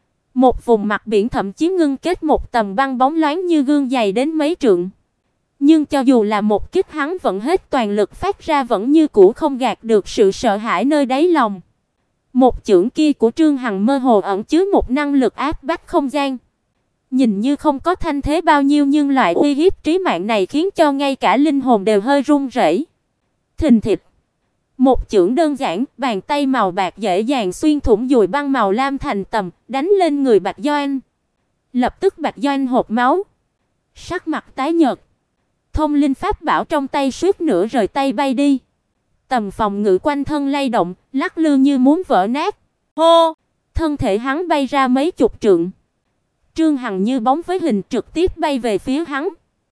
Một vùng mặt biển thậm chí ngưng kết một tầng băng bóng loáng như gương dày đến mấy trượng. Nhưng cho dù là một kích hắn vẫn hết toàn lực phát ra vẫn như cũ không gạt được sự sợ hãi nơi đáy lòng. Một chưởng kia của Trương Hằng mơ hồ ẩn chứa một năng lực áp bách không gian. Nhìn như không có thanh thế bao nhiêu nhưng loại uy hiếp trí mạng này khiến cho ngay cả linh hồn đều hơi run rẩy. Thình thịch. Một chưởng đơn giản, bàn tay màu bạc dễ dàng xuyên thủng dùi băng màu lam thành tầm, đánh lên người Bạch Doanh. Lập tức Bạch Doanh hộc máu, sắc mặt tái nhợt. Thông linh pháp bảo trong tay suýt nữa rời tay bay đi. Tầm phòng ngự quanh thân lay động, lắc lư như muốn vỡ nát. Hô! Thân thể hắn bay ra mấy chục trượng. Trương Hằng như bóng với hình trực tiếp bay về phía hắn.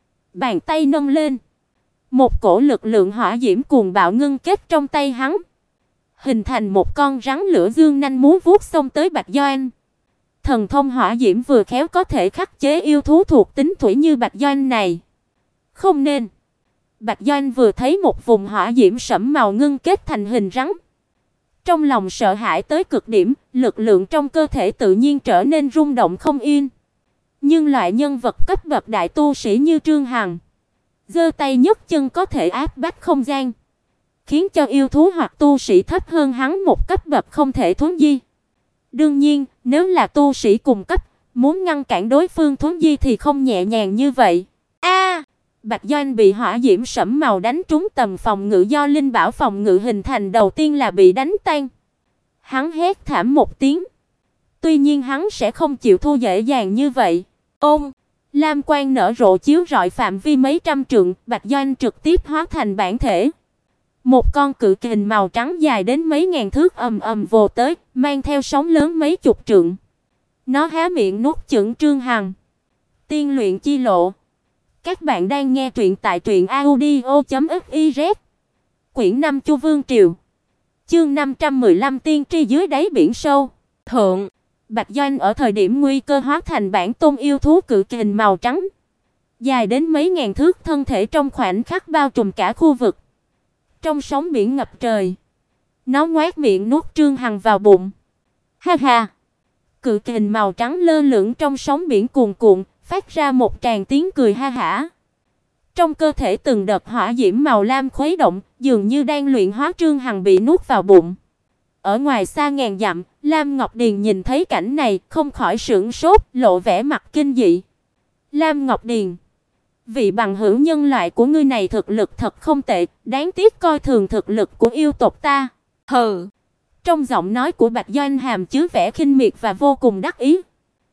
Bàn tay nâng lên. Một cổ lực lượng hỏa diễm cuồng bạo ngưng kết trong tay hắn, hình thành một con rắn lửa dương nanh múa vuốt xông tới Bạch Doanh. Thần thông hỏa diễm vừa khéo có thể khắc chế yêu thú thuộc tính thủy như Bạch Doanh này. Không nên. Bạch Doanh vừa thấy một vùng hỏa diễm sẫm màu ngưng kết thành hình rắn, trong lòng sợ hãi tới cực điểm, lực lượng trong cơ thể tự nhiên trở nên rung động không yên. Nhưng loại nhân vật cấp bậc đại tu sĩ như Trương Hằng, giơ tay nhấc chân có thể áp bách không gian, khiến cho yêu thú hoặc tu sĩ thấp hơn hắn một cấp bậc không thể thuấn di. Đương nhiên, nếu là tu sĩ cùng cấp, muốn ngăn cản đối phương thuấn di thì không nhẹ nhàng như vậy. Bạch Doanh bị hỏa diễm sẫm màu đánh trúng tầm phòng ngự do linh bảo phòng ngự hình thành đầu tiên là bị đánh tan. Hắn hét thảm một tiếng. Tuy nhiên hắn sẽ không chịu thua dễ dàng như vậy. Ôm, lam quang nở rộ chiếu rọi phạm vi mấy trăm trượng, Bạch Doanh trực tiếp hóa thành bản thể. Một con cự kình màu trắng dài đến mấy ngàn thước ầm ầm vồ tới, mang theo sóng lớn mấy chục trượng. Nó há miệng nuốt chửng Trương Hằng. Tiên luyện chi lộ. Các bạn đang nghe truyện tại truyệnaudio.fiz. Quyển 5 Chu Vương Triều. Chương 515 Tiên tri dưới đáy biển sâu. Thượng, Bạch Doanh ở thời điểm nguy cơ hóa thành bản tôn yêu thú cự kình màu trắng, dài đến mấy ngàn thước, thân thể trong khoảnh khắc bao trùm cả khu vực. Trong sóng biển ngập trời, nó ngoác miệng nuốt Trương Hằng vào bụng. Ha ha. Cự kình màu trắng lơ lửng trong sóng biển cuồn cuộn, phát ra một tràng tiếng cười ha hả. Trong cơ thể từng đợt hỏa diễm màu lam khuấy động, dường như đang luyện hóa Trương Hằng bị nuốt vào bụng. Ở ngoài xa ngàn dặm, Lam Ngọc Điền nhìn thấy cảnh này, không khỏi sửng sốt, lộ vẻ mặt kinh dị. Lam Ngọc Điền, vị bằng hữu nhân loại của ngươi này thực lực thật không tệ, đáng tiếc coi thường thực lực của yêu tộc ta. Hừ. Trong giọng nói của Bạch Doanh hàm chứa vẻ khinh miệt và vô cùng đắc ý.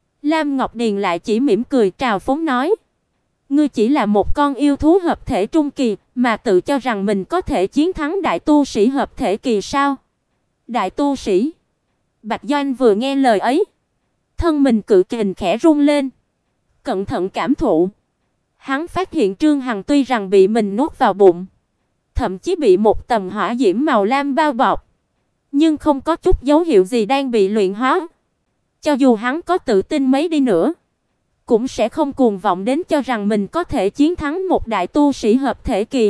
Lam Ngọc Điền lại chỉ mỉm cười trào phúng nói: "Ngươi chỉ là một con yêu thú hợp thể trung kỳ, mà tự cho rằng mình có thể chiến thắng đại tu sĩ hợp thể kỳ sao?" Đại tu sĩ? Bạch Doanh vừa nghe lời ấy, thân mình cự kình khẽ rung lên, cẩn thận cảm thụ. Hắn phát hiện Trương Hằng tuy rằng bị mình nuốt vào bụng, thậm chí bị một tầng hỏa diễm màu lam bao bọc, nhưng không có chút dấu hiệu gì đang bị luyện hóa. Cho dù hắn có tự tin mấy đi nữa, cũng sẽ không cuồng vọng đến cho rằng mình có thể chiến thắng một đại tu sĩ hợp thể kỳ.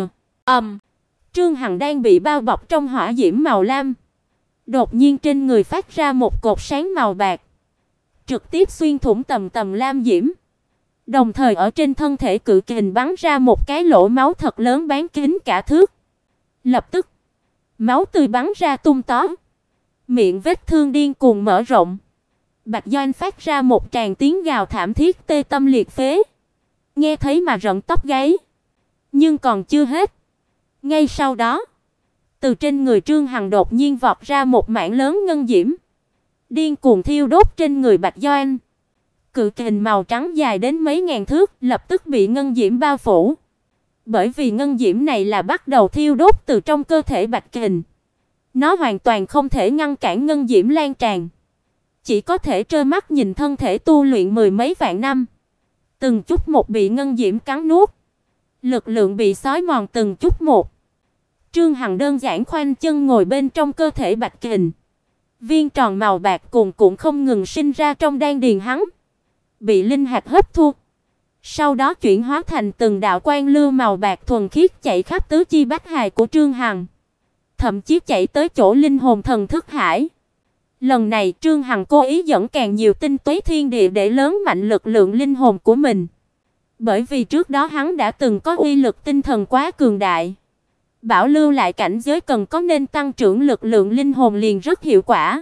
Trương Hằng đang bị bao bọc trong hỏa diễm màu lam. Đột nhiên trên người phát ra một cột sáng màu bạc, trực tiếp xuyên thủng tầng lam diễm. Đồng thời ở trên thân thể cự kình bắn ra một cái lỗ máu thật lớn bán kính cả thước. Lập tức, máu tươi bắn ra tung tóe. Miệng vết thương điên cuồng mở rộng. Bạch Doanh phát ra một tràng tiếng gào thảm thiết tê tâm liệt phế. Nghe thấy mà rợn tóc gáy. Nhưng còn chưa hết. Ngay sau đó, từ trên người Trương Hằng đột nhiên vọt ra một mảng lớn ngân diễm, điên cuồng thiêu đốt trên người Bạch Doanh. Cự kình màu trắng dài đến mấy ngàn thước, lập tức bị ngân diễm bao phủ. Bởi vì ngân diễm này là bắt đầu thiêu đốt từ trong cơ thể Bạch Kình. Nó hoàn toàn không thể ngăn cản ngân diễm lan tràn, chỉ có thể trơ mắt nhìn thân thể tu luyện mười mấy vạn năm, từng chút một bị ngân diễm cắn nuốt, lực lượng bị xói mòn từng chút một. Trương Hằng đơn giản khoanh chân ngồi bên trong cơ thể Bạch Kình. Viên tròn màu bạc cuồn cuộn không ngừng sinh ra trong đan điền hắn, bị linh hạt hấp thu, sau đó chuyển hóa thành từng đạo quang lưu màu bạc thuần khiết chạy khắp tứ chi bách hài của Trương Hằng, thậm chí chạy tới chỗ linh hồn thần thức hải. Lần này Trương Hằng cố ý dẫn càng nhiều tinh túy thiên địa để lớn mạnh lực lượng linh hồn của mình. Bởi vì trước đó hắn đã từng có uy lực tinh thần quá cường đại. Bảo lưu lại cảnh giới cần có nên tăng trưởng lực lượng linh hồn liền rất hiệu quả.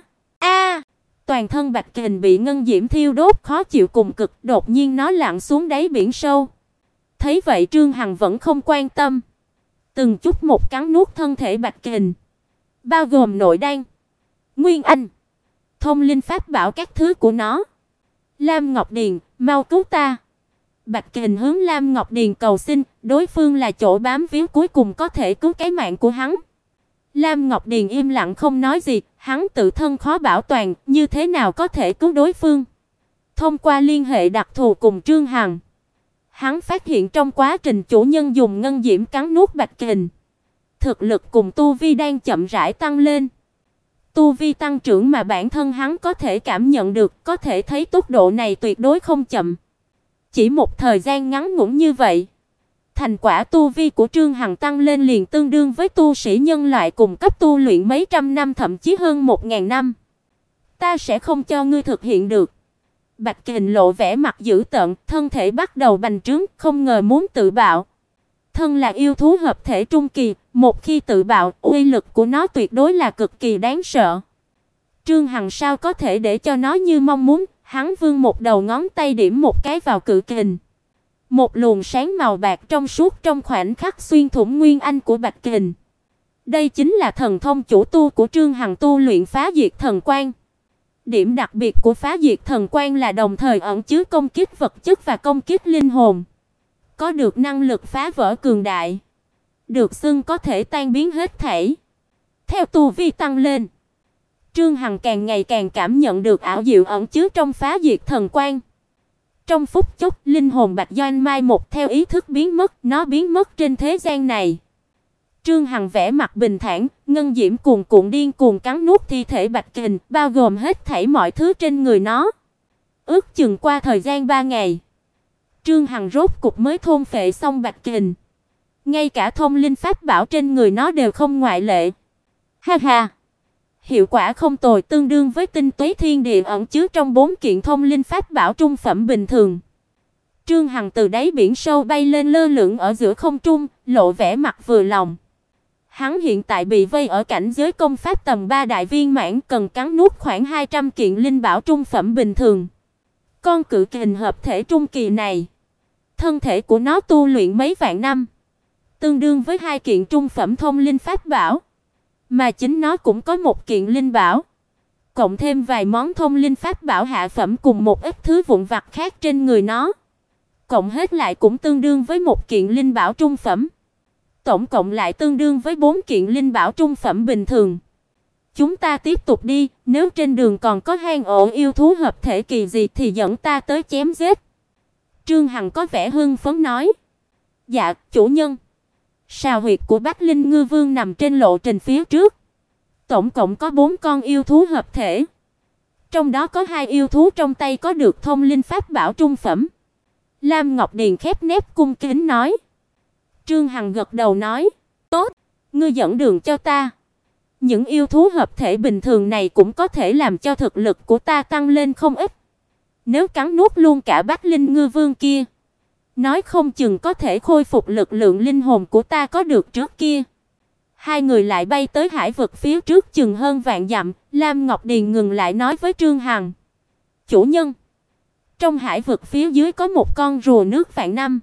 Toàn thân Bạch Kình bị ngân diễm thiêu đốt khó chịu cùng cực, đột nhiên nó lặn xuống đáy biển sâu. Thấy vậy Trương Hằng vẫn không quan tâm, từng chút một cắn nuốt thân thể Bạch Kình, bao gồm nội đan, nguyên anh, thông linh pháp bảo các thứ của nó. Lam Ngọc Điền, mau cứu ta! Bạch Kình hướng Lam Ngọc Điền cầu xin, đối phương là chỗ bám víu cuối cùng có thể cứu cái mạng của hắn. Lam Ngọc Điền im lặng không nói gì, hắn tự thân khó bảo toàn, như thế nào có thể cứu đối phương. Thông qua liên hệ đặc thù cùng Trương Hằng, hắn phát hiện trong quá trình chủ nhân dùng ngân diễm cắn nuốt Bạch Kình, thực lực cùng tu vi đang chậm rãi tăng lên. Tu vi tăng trưởng mà bản thân hắn có thể cảm nhận được, có thể thấy tốc độ này tuyệt đối không chậm. Chỉ một thời gian ngắn ngủn như vậy, thành quả tu vi của Trương Hằng tăng lên liền tương đương với tu sĩ nhân loại cùng cấp tu luyện mấy trăm năm, thậm chí hơn 1000 năm. Ta sẽ không cho ngươi thực hiện được. Bạch Kình lộ vẻ mặt dữ tợn, thân thể bắt đầu bành trướng, không ngờ muốn tự bạo. Thân là yêu thú hợp thể trung kỳ, một khi tự bạo, uy lực của nó tuyệt đối là cực kỳ đáng sợ. Trương Hằng sao có thể để cho nó như mong muốn, hắn vươn một đầu ngón tay điểm một cái vào cự kình. Một luồng sáng màu bạc trong suốt trong khoảnh khắc xuyên thủng nguyên anh của Bạch Kình. Đây chính là thần thông chủ tu của Trương Hằng tu luyện Phá Diệt Thần Quang. Điểm đặc biệt của Phá Diệt Thần Quang là đồng thời ẩn chứa công kích vật chất và công kích linh hồn. Có được năng lực phá vỡ cường đại, được xưng có thể tan biến hết thảy. Theo tu vi tăng lên, Trương Hằng càng ngày càng cảm nhận được ảo diệu ẩn chứa trong Phá Diệt Thần Quang. Trong phút chốc, linh hồn Bạch Doanh mai một theo ý thức biến mất, nó biến mất trên thế gian này. Trương Hằng vẻ mặt bình thản, ngân diễm cuồn cuộn điên cuồng cắn nuốt thi thể Bạch Kình, bao gồm hết thảy mọi thứ trên người nó. Ước chừng qua thời gian 3 ngày, Trương Hằng rốt cục mới thôn phệ xong Bạch Kình. Ngay cả thông linh pháp bảo trên người nó đều không ngoại lệ. Ha ha! Hiệu quả không tồi, tương đương với tinh túy thiên địa ẩn chứa trong 4 kiện thông linh pháp bảo trung phẩm bình thường. Trương Hằng từ đáy biển sâu bay lên lơ lửng ở giữa không trung, lộ vẻ mặt vừa lòng. Hắn hiện tại bị vây ở cảnh giới công pháp tầm 3 đại viên mãn, cần cắn nuốt khoảng 200 kiện linh bảo trung phẩm bình thường. Con cự kình hợp thể trung kỳ này, thân thể của nó tu luyện mấy vạn năm, tương đương với 2 kiện trung phẩm thông linh pháp bảo. Mà chính nó cũng có 1 kiện linh bảo, cộng thêm vài món thông linh pháp bảo hạ phẩm cùng một ít thứ vụn vặt khác trên người nó. Cộng hết lại cũng tương đương với 1 kiện linh bảo trung phẩm. Tổng cộng lại tương đương với 4 kiện linh bảo trung phẩm bình thường. Chúng ta tiếp tục đi, nếu trên đường còn có hang ổ yêu thú hợp thể kỳ gì thì dẫn ta tới chém giết. Trương Hằng có vẻ hưng phấn nói. Dạ, chủ nhân. Sào huyệt của Bách Linh Ngư Vương nằm trên lộ trình phía trước. Tổng cộng có 4 con yêu thú hợp thể. Trong đó có 2 yêu thú trong tay có được thông linh pháp bảo trung phẩm. Lam Ngọc Điền khép nép cung kính nói. Trương Hằng gật đầu nói. Tốt, ngươi dẫn đường cho ta. Những yêu thú hợp thể bình thường này cũng có thể làm cho thực lực của ta tăng lên không ít. Nếu cắn nuốt luôn cả Bách Linh Ngư Vương kia, Nói không chừng có thể khôi phục lực lượng linh hồn của ta có được trước kia. Hai người lại bay tới hải vực phía trước chừng hơn vạn dặm, Lam Ngọc Điền ngừng lại nói với Trương Hằng: "Chủ nhân, trong hải vực phía dưới có một con rùa nước vạn năm.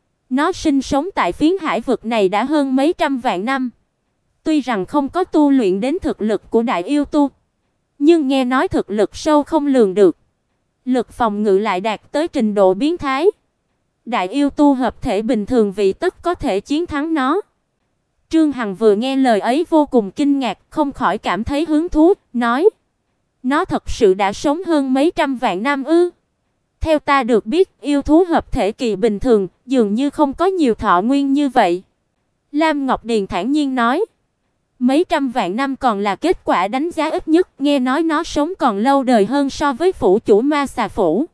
Nó sinh sống tại phiến hải vực này đã hơn mấy trăm vạn năm. Tuy rằng không có tu luyện đến thực lực của đại yêu tu, nhưng nghe nói thực lực sâu không lường được, lực phòng ngự lại đạt tới trình độ biến thái. Đại yêu tu hợp thể bình thường vị tất có thể chiến thắng nó." Trương Hằng vừa nghe lời ấy vô cùng kinh ngạc, không khỏi cảm thấy hứng thú, nói: "Nó thật sự đã sống hơn mấy trăm vạn năm ư?" Theo ta được biết, yêu thú hợp thể kỳ bình thường dường như không có nhiều thọ nguyên như vậy. Lam Ngọc Điền thản nhiên nói: "Mấy trăm vạn năm còn là kết quả đánh giá ít nhất, nghe nói nó sống còn lâu đời hơn so với phủ chủ Ma Xà phủ.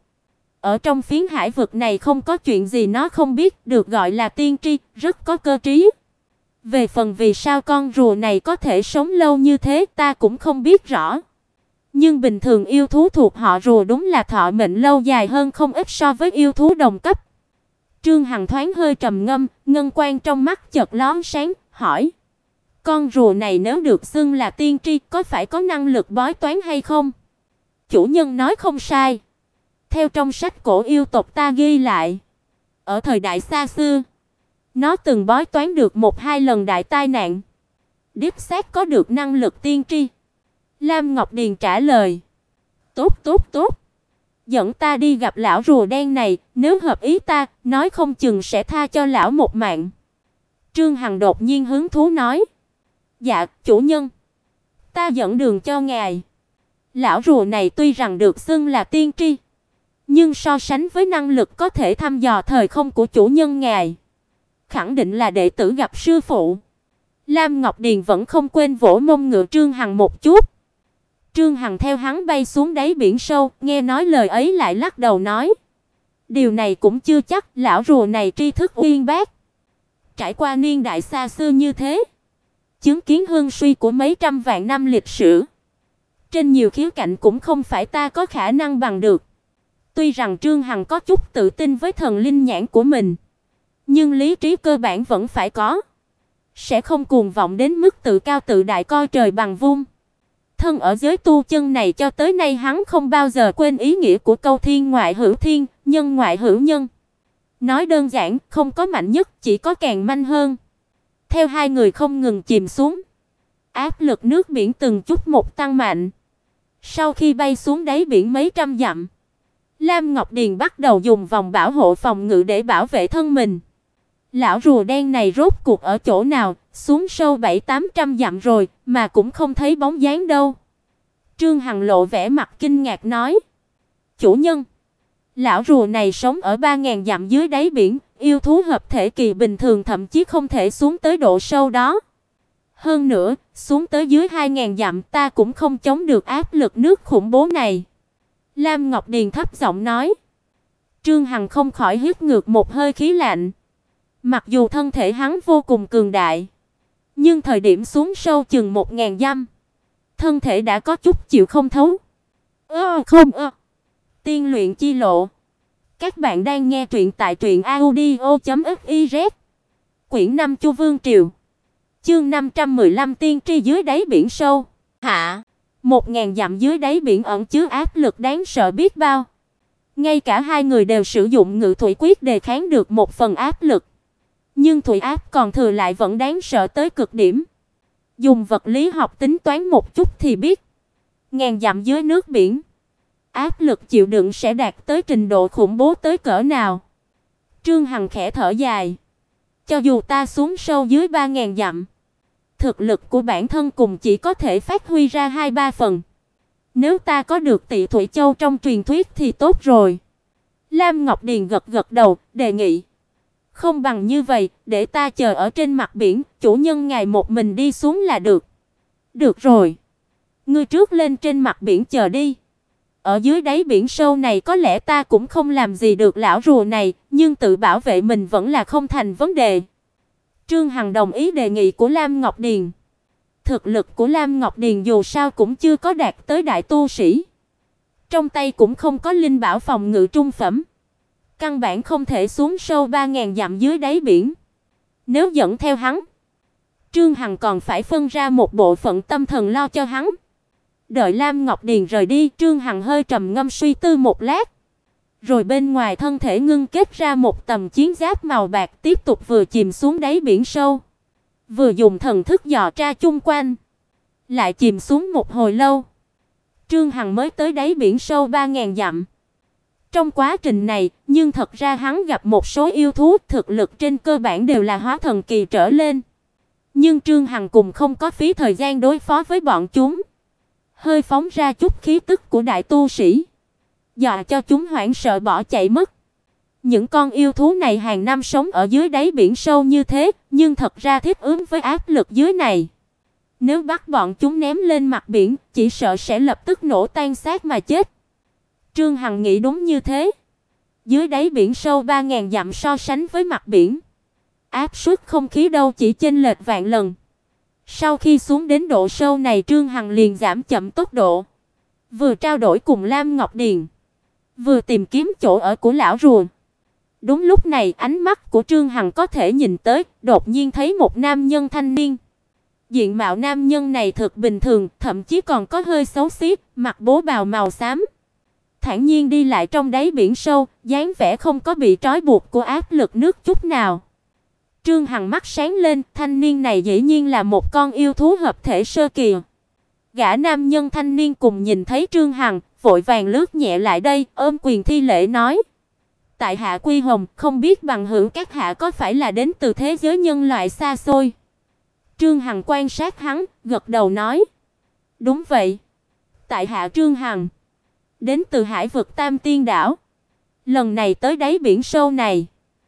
Ở trong phiến hải vực này không có chuyện gì nó không biết, được gọi là tiên tri, rất có cơ trí. Về phần vì sao con rùa này có thể sống lâu như thế ta cũng không biết rõ. Nhưng bình thường yêu thú thuộc họ rùa đúng là thọ mệnh lâu dài hơn không ít so với yêu thú đồng cấp." Trương Hằng thoáng hơi trầm ngâm, ngân quang trong mắt chợt lóe sáng, hỏi: "Con rùa này nếu được xưng là tiên tri, có phải có năng lực bói toán hay không?" Chủ nhân nói không sai. Theo trong sách cổ yêu tộc ta ghi lại, ở thời đại xa xưa, nó từng bói toán được một hai lần đại tai nạn. Đích xác có được năng lực tiên tri. Lam Ngọc Điền trả lời: "Tốt tốt tốt. Dẫn ta đi gặp lão rùa đen này, nếu hợp ý ta, nói không chừng sẽ tha cho lão một mạng." Trương Hằng đột nhiên hứng thú nói: "Dạ, chủ nhân. Ta dẫn đường cho ngài." Lão rùa này tuy rằng được xưng là tiên tri, nhưng so sánh với năng lực có thể thăm dò thời không của chủ nhân ngài, khẳng định là đệ tử gặp sư phụ. Lam Ngọc Điền vẫn không quên vỗ mông ngựa Trương Hằng một chút. Trương Hằng theo hắn bay xuống đáy biển sâu, nghe nói lời ấy lại lắc đầu nói: "Điều này cũng chưa chắc, lão rùa này tri thức uyên bác. Trải qua niên đại xa xưa như thế, chứng kiến hưng suy của mấy trăm vạn năm lịch sử, trên nhiều khía cạnh cũng không phải ta có khả năng bằng được." Tuy rằng Trương Hằng có chút tự tin với thần linh nhãn của mình, nhưng lý trí cơ bản vẫn phải có, sẽ không cuồng vọng đến mức tự cao tự đại coi trời bằng vung. Thân ở giới tu chân này cho tới nay hắn không bao giờ quên ý nghĩa của câu thiên ngoại hữu thiên, nhân ngoại hữu nhân. Nói đơn giản, không có mạnh nhất, chỉ có càng manh hơn. Theo hai người không ngừng chìm xuống, áp lực nước biển từng chút một tăng mạnh. Sau khi bay xuống đáy biển mấy trăm dặm, Lam Ngọc Điền bắt đầu dùng vòng bảo hộ phòng ngự để bảo vệ thân mình. Lão rùa đen này rốt cuộc ở chỗ nào, xuống sâu 700-800 dặm rồi mà cũng không thấy bóng dáng đâu. Trương Hằng lộ vẻ mặt kinh ngạc nói: "Chủ nhân, lão rùa này sống ở 3000 dặm dưới đáy biển, yêu thú hợp thể kỳ bình thường thậm chí không thể xuống tới độ sâu đó. Hơn nữa, xuống tới dưới 2000 dặm ta cũng không chống được áp lực nước khủng bố này." Lam Ngọc Điền thấp giọng nói. Trương Hằng không khỏi hít ngược một hơi khí lạnh. Mặc dù thân thể hắn vô cùng cường đại, nhưng thời điểm xuống sâu chừng 1000 dặm, thân thể đã có chút chịu không thấu. Tiên luyện chi lộ. Các bạn đang nghe truyện tại truyệnaudio.fiz. Quyển 5 Chu Vương Triều. Chương 515 tiên tri dưới đáy biển sâu. Hạ, 1000 dặm dưới đáy biển ẩn chứa áp lực đáng sợ biết bao. Ngay cả hai người đều sử dụng ngự thủy quyết đề kháng được một phần áp lực, nhưng thủy áp còn thừa lại vẫn đáng sợ tới cực điểm. Dùng vật lý học tính toán một chút thì biết, ngàn dặm dưới nước biển, áp lực chịu đựng sẽ đạt tới trình độ khủng bố tới cỡ nào. Trương Hằng khẽ thở dài. Cho dù ta xuống sâu dưới 3000 dặm, thực lực của bản thân cùng chỉ có thể phát huy ra 2-3 phần. Nếu ta có được Tị Thủy Châu trong truyền thuyết thì tốt rồi. Lam Ngọc Điền gật gật đầu, đề nghị: "Không bằng như vậy, để ta chờ ở trên mặt biển, chủ nhân ngài một mình đi xuống là được." "Được rồi. Ngươi trước lên trên mặt biển chờ đi. Ở dưới đáy biển sâu này có lẽ ta cũng không làm gì được lão rùa này, nhưng tự bảo vệ mình vẫn là không thành vấn đề." Trương Hằng đồng ý đề nghị của Lam Ngọc Điền. Thực lực của Lam Ngọc Điền dù sao cũng chưa có đạt tới đại tu sĩ, trong tay cũng không có linh bảo phòng ngự trung phẩm, căn bản không thể xuống sâu 3000 dặm dưới đáy biển. Nếu dẫn theo hắn, Trương Hằng còn phải phân ra một bộ phận tâm thần lo cho hắn. Đợi Lam Ngọc Điền rời đi, Trương Hằng hơi trầm ngâm suy tư một lát, rồi bên ngoài thân thể ngưng kết ra một tầm chiến giáp màu bạc, tiếp tục vừa chìm xuống đáy biển sâu, vừa dùng thần thức dò tra chung quanh. Lại chìm xuống một hồi lâu, Trương Hằng mới tới đáy biển sâu 3000 dặm. Trong quá trình này, nhưng thật ra hắn gặp một số yêu thú, thực lực trên cơ bản đều là hóa thần kỳ trở lên. Nhưng Trương Hằng cùng không có phí thời gian đối phó với bọn chúng, hơi phóng ra chút khí tức của đại tu sĩ, dọa cho chúng hoảng sợ bỏ chạy mất. Những con yêu thú này hàng năm sống ở dưới đáy biển sâu như thế, nhưng thật ra thích ứng với áp lực dưới này. Nếu bắt bọn chúng ném lên mặt biển, chỉ sợ sẽ lập tức nổ tan xác mà chết. Trương Hằng nghĩ đúng như thế. Dưới đáy biển sâu 3000 dặm so sánh với mặt biển, áp suất không khí đâu chỉ chênh lệch vạn lần. Sau khi xuống đến độ sâu này, Trương Hằng liền giảm chậm tốc độ, vừa trao đổi cùng Lam Ngọc Điền, vừa tìm kiếm chỗ ở của lão rùa. Đúng lúc này, ánh mắt của Trương Hằng có thể nhìn tới, đột nhiên thấy một nam nhân thanh niên. Diện mạo nam nhân này thực bình thường, thậm chí còn có hơi xấu xí, mặc bố bào màu xám, thản nhiên đi lại trong đáy biển sâu, dáng vẻ không có bị trói buộc của áp lực nước chút nào. Trương Hằng mắt sáng lên, thanh niên này dĩ nhiên là một con yêu thú hợp thể sơ kỳ. Gã nam nhân thanh niên cùng nhìn thấy Trương Hằng, vội vàng lướt nhẹ lại đây, ôm quyền thi lễ nói: "Tại hạ Quy Hồng, không biết bằng hữu các hạ có phải là đến từ thế giới nhân loại xa xôi?" Trương Hằng quan sát hắn, gật đầu nói: "Đúng vậy. Tại hạ Trương Hằng, đến từ hải vực Tam Tiên đảo. Lần này tới đáy biển sâu này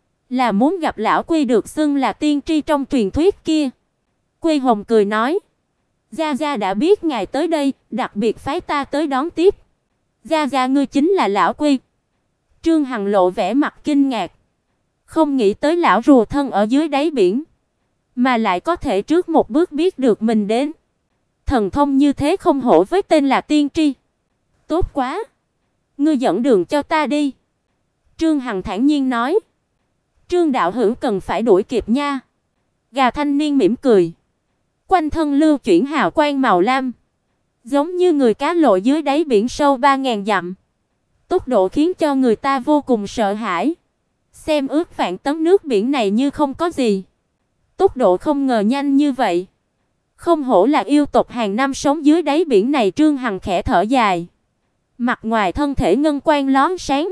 là muốn gặp lão Quy được xưng là tiên tri trong truyền thuyết kia." Quy Hồng cười nói: "Gia Gia đã biết ngài tới đây, đặc biệt phái ta tới đón tiếp. Gia Gia ngươi chính là lão Quy?" Trương Hằng lộ vẻ mặt kinh ngạc, không nghĩ tới lão rùa thân ở dưới đáy biển, mà lại có thể trước một bước biết được mình đến. Thần thông như thế không hổ với tên là tiên tri. "Tốt quá, ngươi dẫn đường cho ta đi." Trương Hằng thản nhiên nói. "Trương đạo hữu cần phải đuổi kịp nha." Gà thanh niên mỉm cười, quanh thân lưu chuyển hào quang màu lam, giống như người cá lội dưới đáy biển sâu 3000 dặm. Tốc độ khiến cho người ta vô cùng sợ hãi. Xem ước vạn tấn nước biển này như không có gì, tốc độ không ngờ nhanh như vậy. Không hổ là yêu tộc hàng năm sống dưới đáy biển này. Trương Hằng khẽ thở dài, mặt ngoài thân thể ngân quang lóe sáng,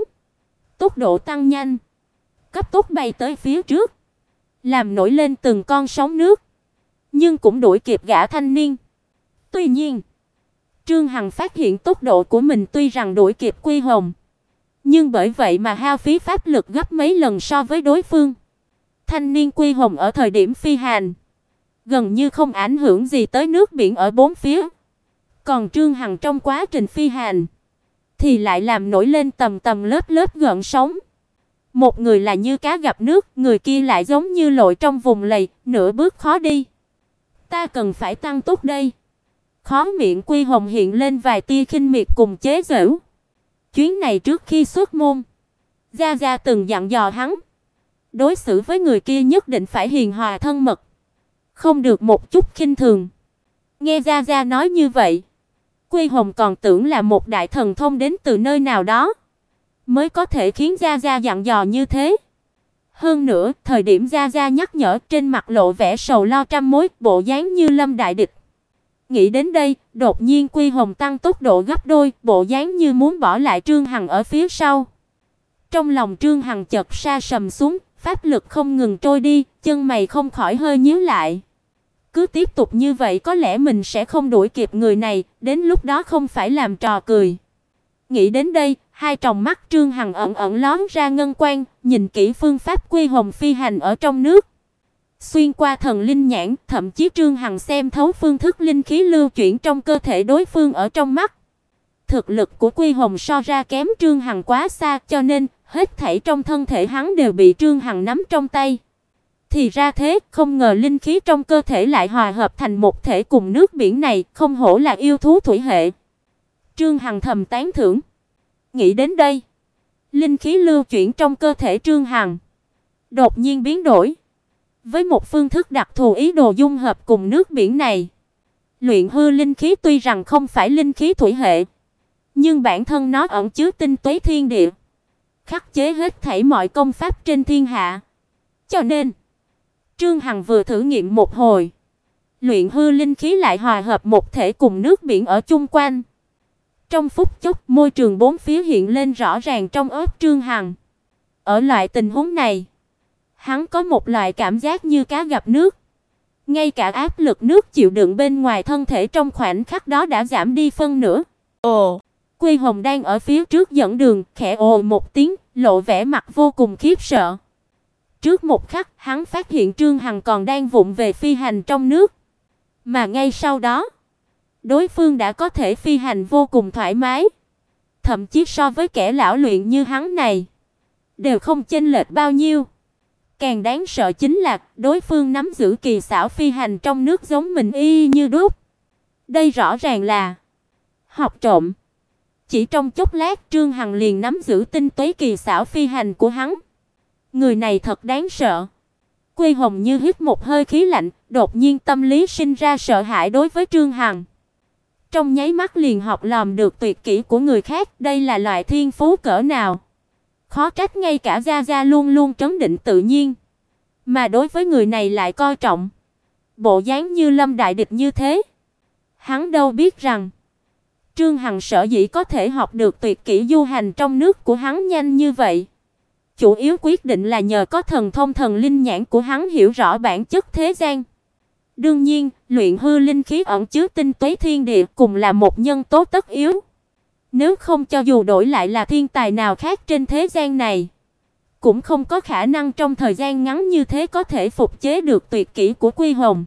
tốc độ tăng nhanh, cấp tốc bay tới phía trước, làm nổi lên từng con sóng nước, nhưng cũng đuổi kịp gã thanh niên. Tuy nhiên, Trương Hằng phát hiện tốc độ của mình tuy rằng đuổi kịp Quy Hồng, nhưng bởi vậy mà hao phí pháp lực gấp mấy lần so với đối phương. Thanh niên Quy Hồng ở thời điểm phi hành gần như không ảnh hưởng gì tới nước biển ở bốn phía, còn Trương Hằng trong quá trình phi hành thì lại làm nổi lên tầng tầng lớp lớp gợn sóng. Một người là như cá gặp nước, người kia lại giống như lội trong vùng lầy, nửa bước khó đi. "Ta cần phải tăng tốc đây." Khóe miệng Quy Hồng hiện lên vài tia khinh miệt cùng chế giễu. Chuyến này trước khi xuất môn, Gia Gia từng dặn dò hắn, đối xử với người kia nhất định phải hiền hòa thân mật, không được một chút khinh thường. Nghe Gia Gia nói như vậy, Quy Hồng còn tưởng là một đại thần thông đến từ nơi nào đó mới có thể khiến Gia Gia dặn dò như thế. Hơn nữa, thời điểm Gia Gia nhắc nhở, trên mặt lộ vẻ sầu lo trăm mối, bộ dáng như lâm đại địch. Nghĩ đến đây, đột nhiên Quy Hồng tăng tốc độ gấp đôi, bộ dáng như muốn bỏ lại Trương Hằng ở phía sau. Trong lòng Trương Hằng chợt sa sầm xuống, pháp lực không ngừng trôi đi, chân mày không khỏi hơi nhíu lại. Cứ tiếp tục như vậy có lẽ mình sẽ không đuổi kịp người này, đến lúc đó không phải làm trò cười. Nghĩ đến đây, hai tròng mắt Trương Hằng ẩn ẩn lóe ra ngân quang, nhìn kỹ phương pháp Quy Hồng phi hành ở trong nước. Xuyên qua thần linh nhãn, thậm chí Trương Hằng xem thấu phương thức linh khí lưu chuyển trong cơ thể đối phương ở trong mắt. Thực lực của Quy Hồng so ra kém Trương Hằng quá xa, cho nên hết thảy trong thân thể hắn đều bị Trương Hằng nắm trong tay. Thì ra thế, không ngờ linh khí trong cơ thể lại hòa hợp thành một thể cùng nước biển này, không hổ là yêu thú thủy hệ. Trương Hằng thầm tán thưởng. Nghĩ đến đây, Linh khí lưu chuyển trong cơ thể Trương Hằng đột nhiên biến đổi. Với một phương thức đặc thù ý đồ dung hợp cùng nước biển này, luyện hư linh khí tuy rằng không phải linh khí thủy hệ, nhưng bản thân nó ẩn chứa tinh túy thiên địa, khắc chế hết thảy mọi công pháp trên thiên hạ. Cho nên, Trương Hằng vừa thử nghiệm một hồi, luyện hư linh khí lại hòa hợp một thể cùng nước biển ở chung quanh. Trong phút chốc, môi trường bốn phía hiện lên rõ ràng trong óc Trương Hằng. Ở loại tình huống này, hắn có một loại cảm giác như cá gặp nước. Ngay cả áp lực nước chịu đựng bên ngoài thân thể trong khoảnh khắc đó đã giảm đi phân nửa. Ồ, Quy Hồng đang ở phía trước dẫn đường, khẽ ồ một tiếng, lộ vẻ mặt vô cùng khiếp sợ. Trước một khắc, hắn phát hiện Trương Hằng còn đang vụng về phi hành trong nước, mà ngay sau đó, đối phương đã có thể phi hành vô cùng thoải mái, thậm chí so với kẻ lão luyện như hắn này, đều không chênh lệch bao nhiêu. Càng đáng sợ chính là đối phương nắm giữ kỳ xảo phi hành trong nước giống mình y như đúc. Đây rõ ràng là học trộm. Chỉ trong chốc lát, Trương Hằng liền nắm giữ tinh túy kỳ xảo phi hành của hắn. Người này thật đáng sợ. Quy Hồng như hít một hơi khí lạnh, đột nhiên tâm lý sinh ra sợ hãi đối với Trương Hằng. Trong nháy mắt liền học lòm được tuyệt kỹ của người khác, đây là loại thiên phú cỡ nào. Khó trách ngay cả Gia Gia luôn luôn trấn định tự nhiên, mà đối với người này lại coi trọng. Bộ dáng như lâm đại địch như thế. Hắn đâu biết rằng, Trương Hằng sở dĩ có thể học được tuyệt kỹ du hành trong nước của hắn nhanh như vậy, chủ yếu quyết định là nhờ có thần thông thần linh nhãn của hắn hiểu rõ bản chất thế gian. Đương nhiên, luyện hư linh khí ẩn chứa tinh túy thiên địa cùng là một nhân tố tất yếu. Nếu không, cho dù đổi lại là thiên tài nào khác trên thế gian này, cũng không có khả năng trong thời gian ngắn như thế có thể phục chế được tuyệt kỹ của Quy Hồng.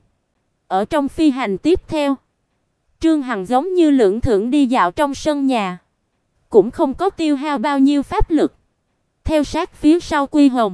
Ở trong phi hành tiếp theo, Trương Hằng giống như lưỡng thưởng đi dạo trong sân nhà, cũng không có tiêu hao bao nhiêu pháp lực. Theo sát phía sau Quy Hồng,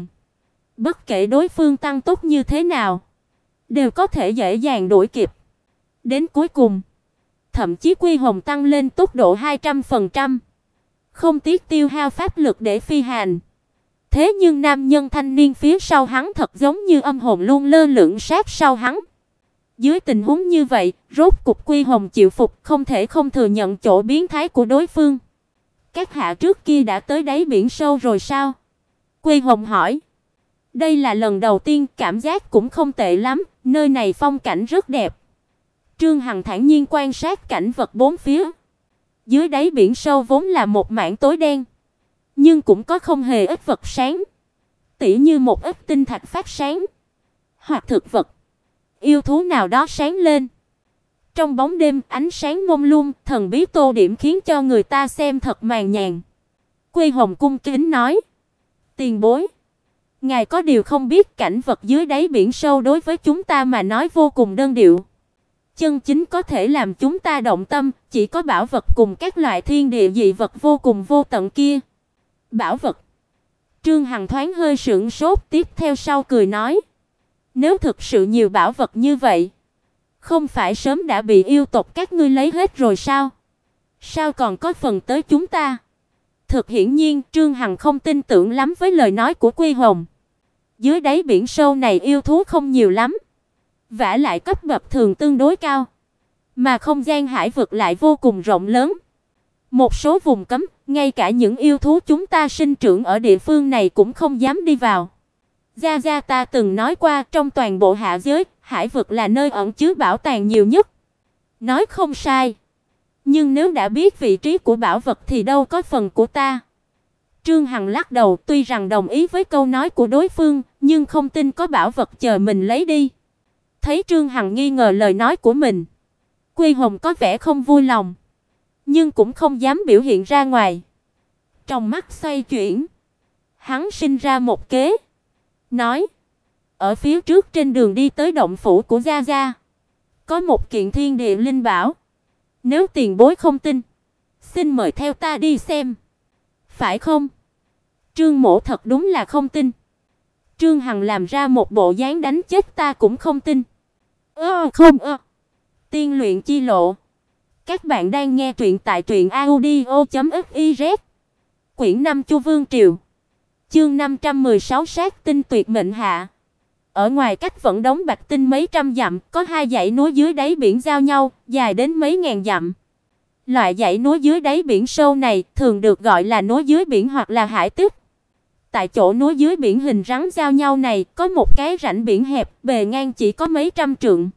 bất kể đối phương tăng tốc như thế nào, đều có thể dễ dàng đuổi kịp. Đến cuối cùng, thậm chí Quy Hồng tăng lên tốc độ 200%, không tiếc tiêu hao pháp lực để phi hành. Thế nhưng nam nhân thanh niên phía sau hắn thật giống như âm hồn luôn lơ lửng sát sau hắn. Dưới tình huống như vậy, rốt cục Quy Hồng chịu phục, không thể không thừa nhận chỗ biến thái của đối phương. Các hạ trước kia đã tới đáy biển sâu rồi sao? Quy Hồng hỏi. Đây là lần đầu tiên, cảm giác cũng không tệ lắm, nơi này phong cảnh rất đẹp. Trương Hằng thản nhiên quan sát cảnh vật bốn phía. Dưới đáy biển sâu vốn là một mảng tối đen, nhưng cũng có không hề ít vật sáng, tỉ như một ít tinh thạch phát sáng, hoặc thực vật, yêu thú nào đó sáng lên. Trong bóng đêm, ánh sáng mông lung, thần bí tô điểm khiến cho người ta xem thật màn nhàn. Quy Hồng cung kính nói: "Tiền bối, ngài có điều không biết, cảnh vật dưới đáy biển sâu đối với chúng ta mà nói vô cùng đơn điệu. Chân chính có thể làm chúng ta động tâm, chỉ có bảo vật cùng các loại thiên địa dị vật vô cùng vô tận kia." Bảo vật? Trương Hằng thoáng hơi sững sốt, tiếp theo sau cười nói: "Nếu thực sự nhiều bảo vật như vậy, không phải sớm đã bị yêu tộc các ngươi lấy hết rồi sao? Sao còn có phần tới chúng ta?" Thực hiển nhiên, Trương Hằng không tin tưởng lắm với lời nói của Quy Hồng. Dưới đáy biển sâu này yêu thú không nhiều lắm, vả lại cấp bậc thường tương đối cao, mà không gian hải vực lại vô cùng rộng lớn. Một số vùng cấm, ngay cả những yêu thú chúng ta sinh trưởng ở địa phương này cũng không dám đi vào. Gia Gia ta từng nói qua, trong toàn bộ hạ giới, hải vực là nơi ẩn chứa bảo tàng nhiều nhất. Nói không sai. Nhưng nếu đã biết vị trí của bảo vật thì đâu có phần của ta. Trương Hằng lắc đầu, tuy rằng đồng ý với câu nói của đối phương, nhưng không tin có bảo vật chờ mình lấy đi. Thấy Trương Hằng nghi ngờ lời nói của mình, Quy Hồng có vẻ không vui lòng, nhưng cũng không dám biểu hiện ra ngoài. Trong mắt xoay chuyển, hắn sinh ra một kế, nói: "Ở phía trước trên đường đi tới động phủ của Gia Gia, có một kiện thiên địa linh bảo. Nếu tiền bối không tin, xin mời theo ta đi xem." "Phải không?" Trương Mỗ thật đúng là không tin. Trương Hằng làm ra một bộ dáng đánh chết ta cũng không tin. Không. Tiên luyện chi lộ. Các bạn đang nghe truyện tại truyện audio.fiz. Quyển 5 Chu Vương Triều. Chương 516 Sát tinh tuyệt mệnh hạ. Ở ngoài cách vận đống Bạch Tinh mấy trăm dặm, có hai dãy núi dưới đáy biển giao nhau, dài đến mấy ngàn dặm. Loại dãy núi dưới đáy biển sâu này thường được gọi là núi dưới biển hoặc là hải tích. Tại chỗ núi dưới biển hình rắn giao nhau này, có một cái rãnh biển hẹp, bề ngang chỉ có mấy trăm trượng.